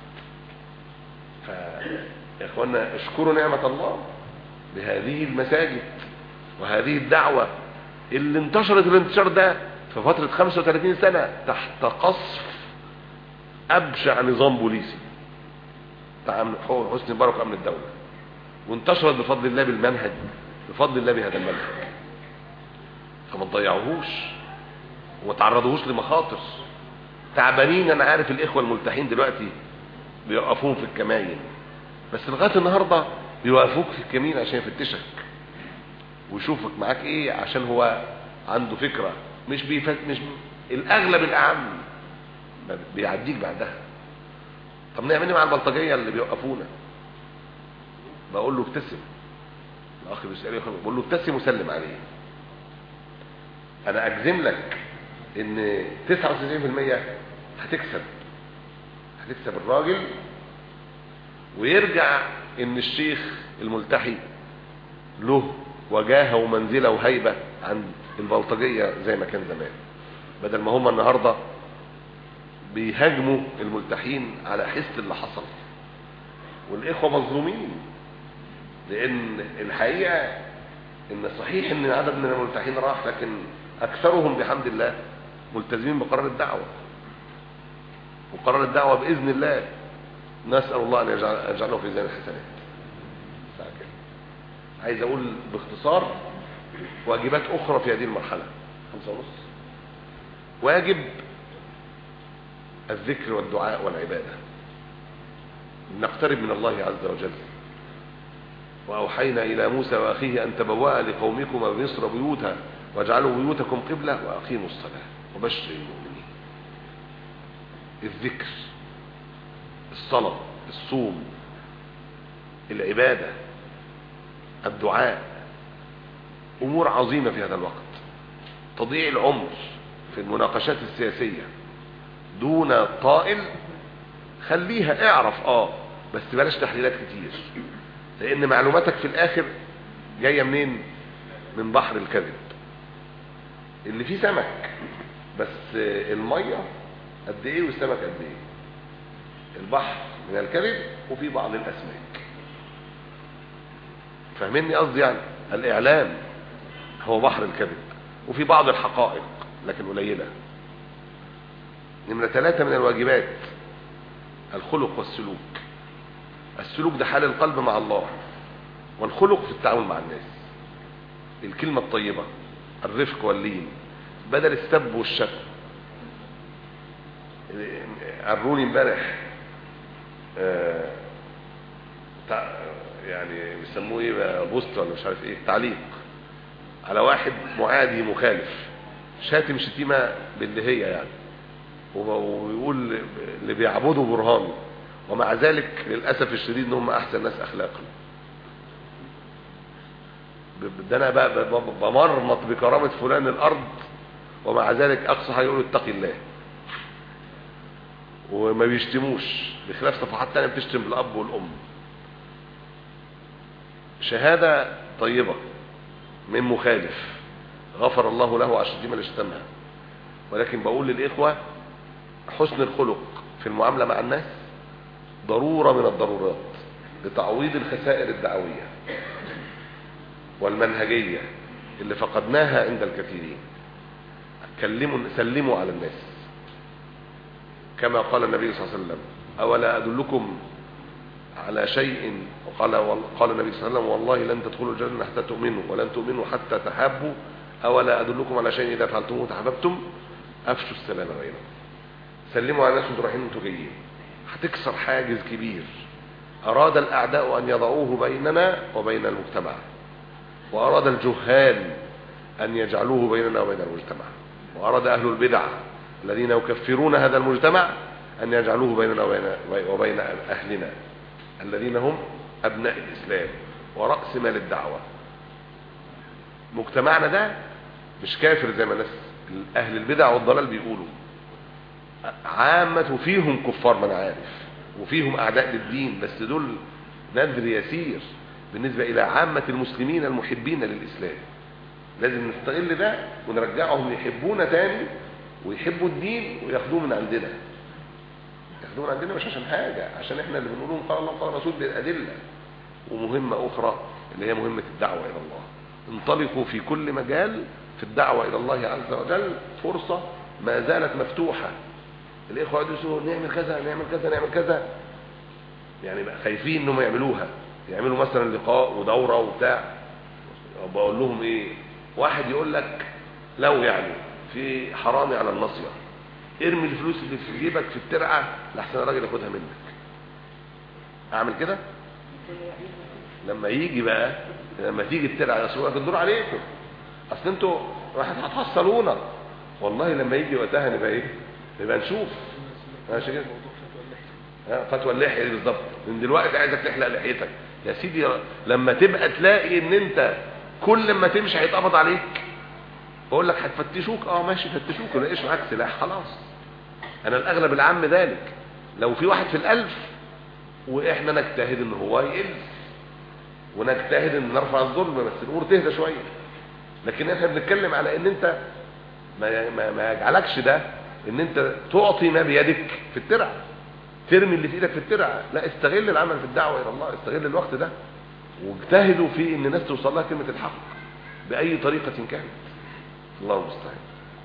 ف يا اخوانا اشكروا نعمه الله بهذه المساجد وهذه الدعوه اللي انتشرت الانتشار ده في فتره خمسة وثلاثين سنه تحت قصف ابشع نظام بوليسي بتاع حسني مبارك امن الدوله، وانتشرت بفضل الله بالمنهج، بفضل الله بهذا المنهج. فما تضيعوهوش وما تعرضوهوش لمخاطر. تعبانين، انا عارف الاخوه الملتحين دلوقتي بيوقفوهم في الكمائن، بس لغايه النهارده بيوقفوك في الكمين عشان يفتشك ويشوفك معاك ايه، عشان هو عنده فكره. مش بيفت مش الاغلب الاعم بيعديك بعدها. طب نعمل ايه مع البلطجيه اللي بيوقفونا؟ بقول له ابتسم. الاخ بيسالني بقول له ابتسم وسلم عليه. انا اجزم لك ان تسعة وتسعين بالمية هتكسب هتكسب الراجل، ويرجع ان الشيخ الملتحي له وجاهه ومنزله وهيبه عند البلطجيه زي ما كان زمان، بدل ما هم النهارده بيهاجموا الملتحين على حس اللي حصل. والاخوه مظلومين، لان الحقيقه ان صحيح ان عدد من الملتحين راح، لكن اكثرهم بحمد الله ملتزمين بقرار الدعوه، وقرار الدعوه باذن الله نسال الله ان يجعله في ميزان الحسنات. عايز اقول باختصار واجبات اخرى في هذه المرحله. خمسة ونص. واجب الذكر والدعاء والعباده، نقترب من الله عز وجل. واوحينا الى موسى واخيه ان تبوأ لقومكما بمصر بيوتا واجعلوا بيوتكم قبلة واقيموا الصلاة وبشر المؤمنين. الذكر، الصلاة، الصوم، العبادة، الدعاء، امور عظيمة في هذا الوقت. تضيع العمر في المناقشات السياسية دون طائل، خليها اعرف اه بس بلاش تحليلات كتير، لان معلوماتك في الاخر جاية منين؟ من بحر الكذب اللي فيه سمك، بس المية قد ايه والسمك قد ايه. البحر من الكذب وفي بعض الاسماك. فاهميني قصدي؟ يعني الاعلام هو بحر الكذب وفي بعض الحقائق لكن قليلة. نمرة ثلاثة من الواجبات الخلق والسلوك. السلوك ده حال القلب مع الله، والخلق في التعامل مع الناس. الكلمة الطيبة، الرفق واللين، بدل السب والشتم. قروني امبارح آه يعني بيسموه ايه بقى، بوست ولا مش عارف ايه، تعليق على واحد معادي مخالف شاتم شتيمة باللي هي يعني، ويقول اللي بيعبدوا برهان، ومع ذلك للأسف الشديد انهم احسن ناس اخلاقا. ده انا بقى بمرمط بكرامة فلان الارض، ومع ذلك اقصى حاجه يقولوا اتقي الله، وما بيشتموش، بخلاف صفحات تانية بتشتم بالاب والام. شهادة طيبة من مخالف غفر الله له على الشتيمة اللي شتمها، ولكن بقول للإخوة حسن الخلق في المعاملة مع الناس ضرورة من الضرورات لتعويض الخسائر الدعوية والمنهجية اللي فقدناها عند الكثيرين. كلموا سلموا على الناس كما قال النبي صلى الله عليه وسلم: أولا أدلكم على شيء، وقال قال النبي صلى الله عليه وسلم: والله لن تدخلوا الجنة حتى تؤمنوا، ولن تؤمنوا حتى تحابوا، أولا أدلكم على شيء إذا فعلتموه تحاببتم، أفشوا السلام بينكم. سلموا على الناس وانتوا رايحين وانتوا جايين. هتكسر حاجز كبير أراد الأعداء أن يضعوه بيننا وبين المجتمع، وأراد الجهال أن يجعلوه بيننا وبين المجتمع، وأراد أهل البدع الذين يكفرون هذا المجتمع أن يجعلوه بيننا وبين أهلنا الذين هم أبناء الإسلام ورأس مال الدعوة. مجتمعنا ده مش كافر زي ما الناس أهل البدع والضلال بيقولوا، عامة فيهم كفار من عارف، وفيهم أعداء للدين، بس دول نذر يسير بالنسبة إلى عامة المسلمين المحبين للإسلام. لازم نستغل ده ونرجعهم يحبونا تاني ويحبوا الدين وياخدوه من عندنا. ياخدوه من عندنا مش عشان حاجة، عشان احنا اللي بنقولهم قال الله قال الرسول بالأدلة. ومهمة أخرى اللي هي مهمة الدعوة إلى الله. انطلقوا في كل مجال في الدعوة إلى الله عز وجل، فرصة ما زالت مفتوحة. الإخوة يقولوا نعمل كذا نعمل كذا نعمل كذا، يعني بقى خايفين إنهم يعملوها، يعملوا مثلا لقاء ودورة وبتاع. بقول لهم إيه، واحد يقول لك لو يعني في حرامي على الناصية ارمي الفلوس اللي في جيبك في الترعة لحسن الراجل ياخدها منك. أعمل كده؟ لما يجي بقى لما تيجي الترعة يا تدور عليكم، أصل أنتوا راح هتحصلونا. والله لما يجي وقتها نبقى إيه؟ نبقى نشوف. ماشي كده؟ فتوى اللحية دي بالظبط. من دلوقتي عايزك تحلق لحيتك يا سيدي، لما تبقى تلاقي ان انت كل ما تمشي هيتقبض عليك. بقول لك هتفتشوك، اه ماشي فتشوك، ولاقيش معاك سلاح خلاص. انا الاغلب العام ذلك، لو في واحد في الالف واحنا نجتهد ان هو يقل، ونجتهد ان نرفع الظلم، بس الامور تهدى شويه. لكن احنا بنتكلم على ان انت ما, ما, ما يجعلكش ده ان انت تعطي ما بيدك في الترعه، ترمي اللي في ايدك في الترعه. لا، استغل العمل في الدعوه الى الله، استغل الوقت ده واجتهدوا في ان الناس توصل لها كلمه الحق باي طريقه كانت. الله المستعان.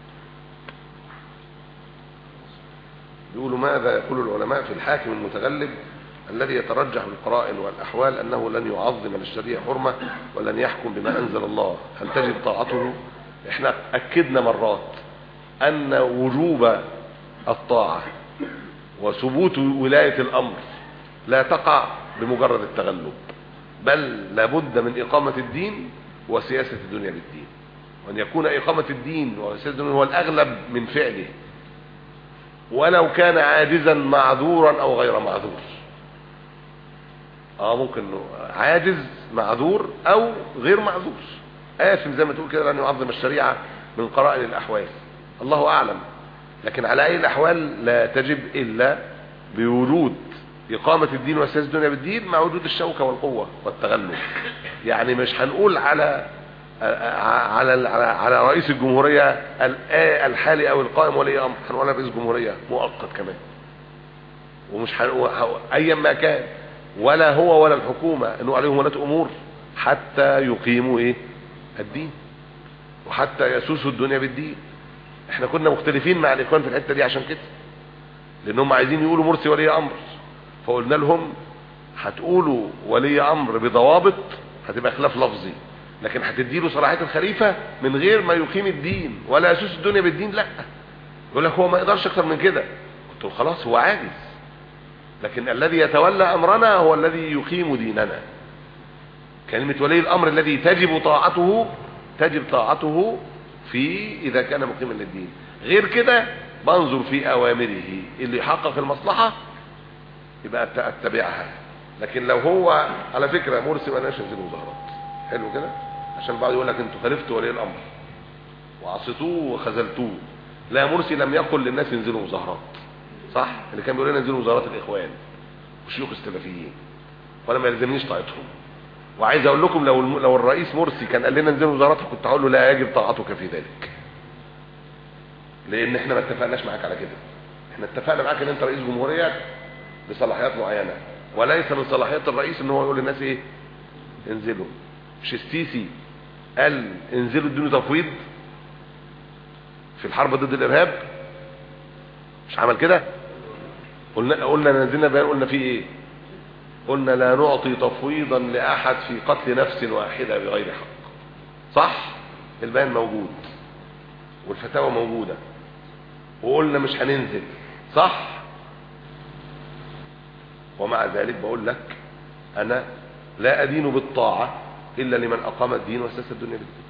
بيقولوا ماذا يقول العلماء في الحاكم المتغلب الذي يترجح بالقرائن والاحوال انه لن يعظم للشريعه حرمه ولن يحكم بما انزل الله، هل تجب طاعته؟ احنا اكدنا مرات ان وجوب الطاعه وثبوت ولايه الامر لا تقع بمجرد التغلب، بل لابد من اقامه الدين وسياسه الدنيا بالدين، وان يكون اقامه الدين وسياسه الدنيا هو الاغلب من فعله، ولو كان عاجزا معذورا او غير معذور. اه ممكن عاجز معذور او غير معذور، آثم زي ما تقول كده، لن يعظم الشريعه من قرائن الاحوال، الله اعلم. لكن على اي الاحوال لا تجب الا بوجود اقامه الدين وسياسه الدنيا بالدين مع وجود الشوكه والقوه والتغلب. يعني مش هنقول على على على رئيس الجمهوريه الحالي او القائم ولي امر، هنقول على رئيس الجمهوريه مؤقت كمان، ومش هنقول ايا ما كان، ولا هو ولا الحكومه انه عليهم ولاة امور حتى يقيموا ايه الدين وحتى يسوسوا الدنيا بالدين. احنا كنا مختلفين مع الاخوان في الحته دي عشان كده، لانهم عايزين يقولوا مرسي ولي امر، فقلنا لهم هتقولوا ولي امر بضوابط هتبقى خلاف لفظي، لكن هتديله صلاحيه الخليفه من غير ما يقيم الدين ولا يسوس الدنيا بالدين. لا، يقول لك هو ما يقدرش اكتر من كده. قلت له خلاص هو عاجز، لكن الذي يتولى امرنا هو الذي يقيم ديننا. كلمه ولي الامر الذي تجب طاعته تجب طاعته في إذا كان مقيما للدين. غير كده بنظر في أوامره اللي يحقق المصلحة يبقى اتبعها. لكن لو هو على فكرة مرسي ما ناش ينزلوا مظاهرات، حلو كده، عشان بعض يقول لك انتوا خالفتوا ولي الأمر وعصيتوه وخذلتوه. لا، مرسي لم يقل للناس ينزلوا مظاهرات، صح؟ اللي كان بيقول لنا ينزلوا مظاهرات الإخوان وشيوخ السلفيين، ولا ما يلزمنيش طاعتهم. وعايز اقول لكم لو لو الرئيس مرسي كان قال لنا انزلوا مظاهرات كنت هقول له لا يجب طاعتك في ذلك، لان احنا ما اتفقناش معاك على كده. احنا اتفقنا معاك ان انت رئيس جمهوريه بصلاحيات معينه، وليس من صلاحيات الرئيس ان هو يقول للناس ايه انزلوا. مش السيسي قال انزلوا ادوني تفويض في الحرب ضد الارهاب؟ مش عمل كده؟ قلنا قلنا نزلنا بيان قلنا فيه ايه؟ قلنا لا نعطي تفويضا لأحد في قتل نفس واحدة بغير حق، صح؟ البيان موجود والفتاوى موجودة، وقلنا مش هننزل، صح؟ ومع ذلك بقول لك أنا لا أدين بالطاعة إلا لمن أقام الدين وأسس الدنيا بالدين.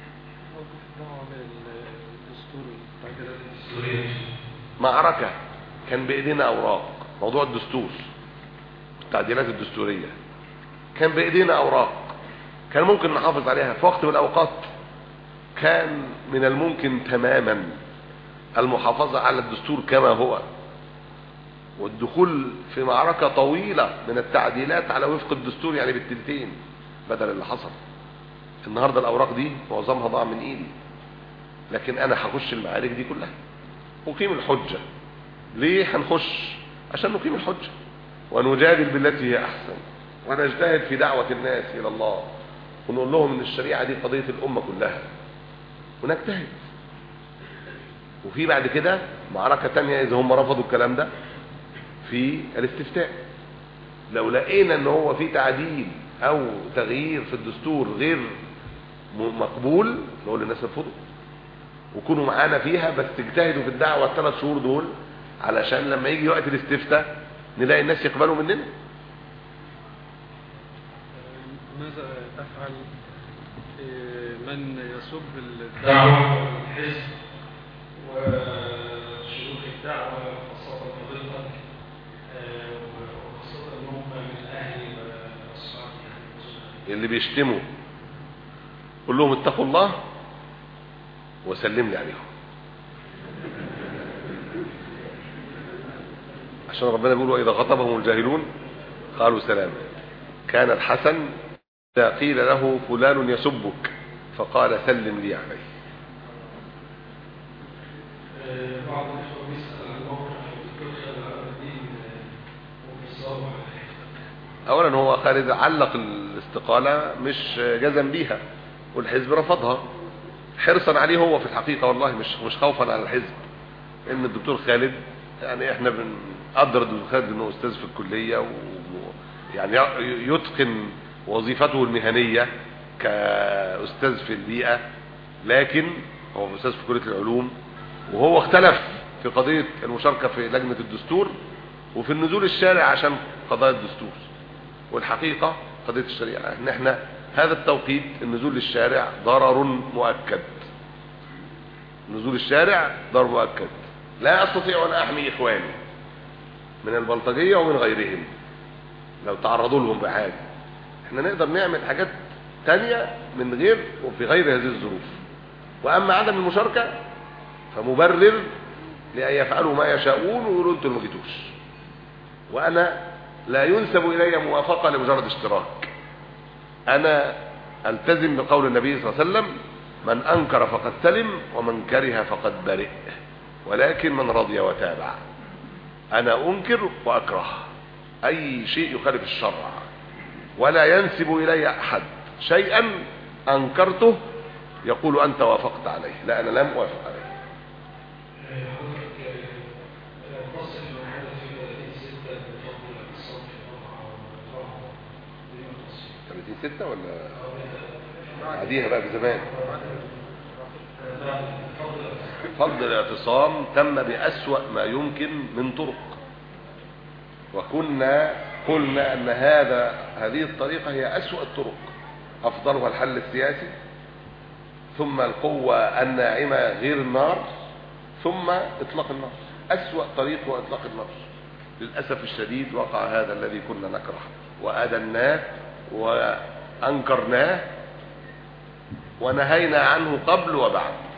معركة كان بإيدينا أوراق، موضوع الدستور التعديلات الدستورية كان بإيدينا أوراق كان ممكن نحافظ عليها في وقت من الأوقات. كان من الممكن تماما المحافظة على الدستور كما هو والدخول في معركة طويلة من التعديلات على وفق الدستور، يعني بالتلتين بدل اللي حصل. النهاردة الأوراق دي معظمها ضاع من إيدي، لكن أنا هخش المعارك دي كلها أقيم الحجة. ليه هنخش؟ عشان نقيم الحجة ونجادل بالتي هي أحسن، ونجتهد في دعوة الناس إلى الله، ونقول لهم إن الشريعة دي قضية الأمة كلها، ونجتهد. وفي بعد كده معركة تانية إذا هم رفضوا الكلام ده في الاستفتاء. لو لقينا إن هو في تعديل أو تغيير في الدستور غير مقبول نقول للناس ارفضوا وكونوا معانا فيها، بس تجتهدوا في الدعوة الثلاث شهور دول علشان لما يجي وقت الاستفتاء نلاقي الناس يقبلوا مننا. ماذا تفعل من يسب الدعوة والحزب وشيوخ الدعوة خاصة فضيلتك وخاصة أنهم من أهل الصحابة اللي بيشتموا؟ قول لهم اتقوا الله وسلم لي عليهم، عشان ربنا بيقول وإذا خطبهم الجاهلون قالوا سلاما. كان الحسن إذا قيل له فلان يسبك فقال سلم لي عليه. بعض الإخوة بيسأل عن موقع الدكتور خالد العابدين وبالصواب. أولا هو خالد علق الاستقالة مش جزم بيها والحزب رفضها حرصا عليه هو في الحقيقة، والله مش مش خوفا على الحزب. إن الدكتور خالد يعني احنا بنقدر الدكتور خالد انه استاذ في الكلية ويعني يتقن وظيفته المهنية كأستاذ في البيئة، لكن هو أستاذ في كلية العلوم، وهو اختلف في قضية المشاركة في لجنة الدستور وفي النزول الشارع عشان قضايا الدستور. والحقيقة قضية الشريعة ان احنا هذا التوقيت النزول للشارع ضرر مؤكد، نزول الشارع ضرر مؤكد. لا أستطيع أن أحمي إخواني من البلطجية ومن غيرهم لو تعرضوا لهم بحاجة. احنا نقدر نعمل حاجات تانية من غير وفي غير هذه الظروف. وأما عدم المشاركة فمبرر لأن يفعلوا ما يشاءون ويقولوا انتوا ما جيتوش. وأنا لا ينسب إلي موافقة لمجرد اشتراك. أنا ألتزم بقول النبي صلى الله عليه وسلم من أنكر فقد سلم ومن كره فقد برئ، ولكن من رضي وتابع. أنا أنكر وأكره أي شيء يخالف الشرع، ولا ينسب إلي أحد شيئا أنكرته يقول أنت وافقت عليه، لا أنا لم أوافق عليه. ثلاثين ستة ولا عاديها بقى بزمان؟ فضل الاعتصام تم بأسوأ ما يمكن من طرق، وكنا قلنا أن هذا هذه الطريقة هي أسوأ الطرق، أفضلها الحل السياسي ثم القوة الناعمة غير النار، ثم إطلاق النار. أسوأ طريق هو إطلاق النار. للأسف الشديد وقع هذا الذي كنا نكره وأدناه وأنكرناه ونهينا عنه قبل وبعد.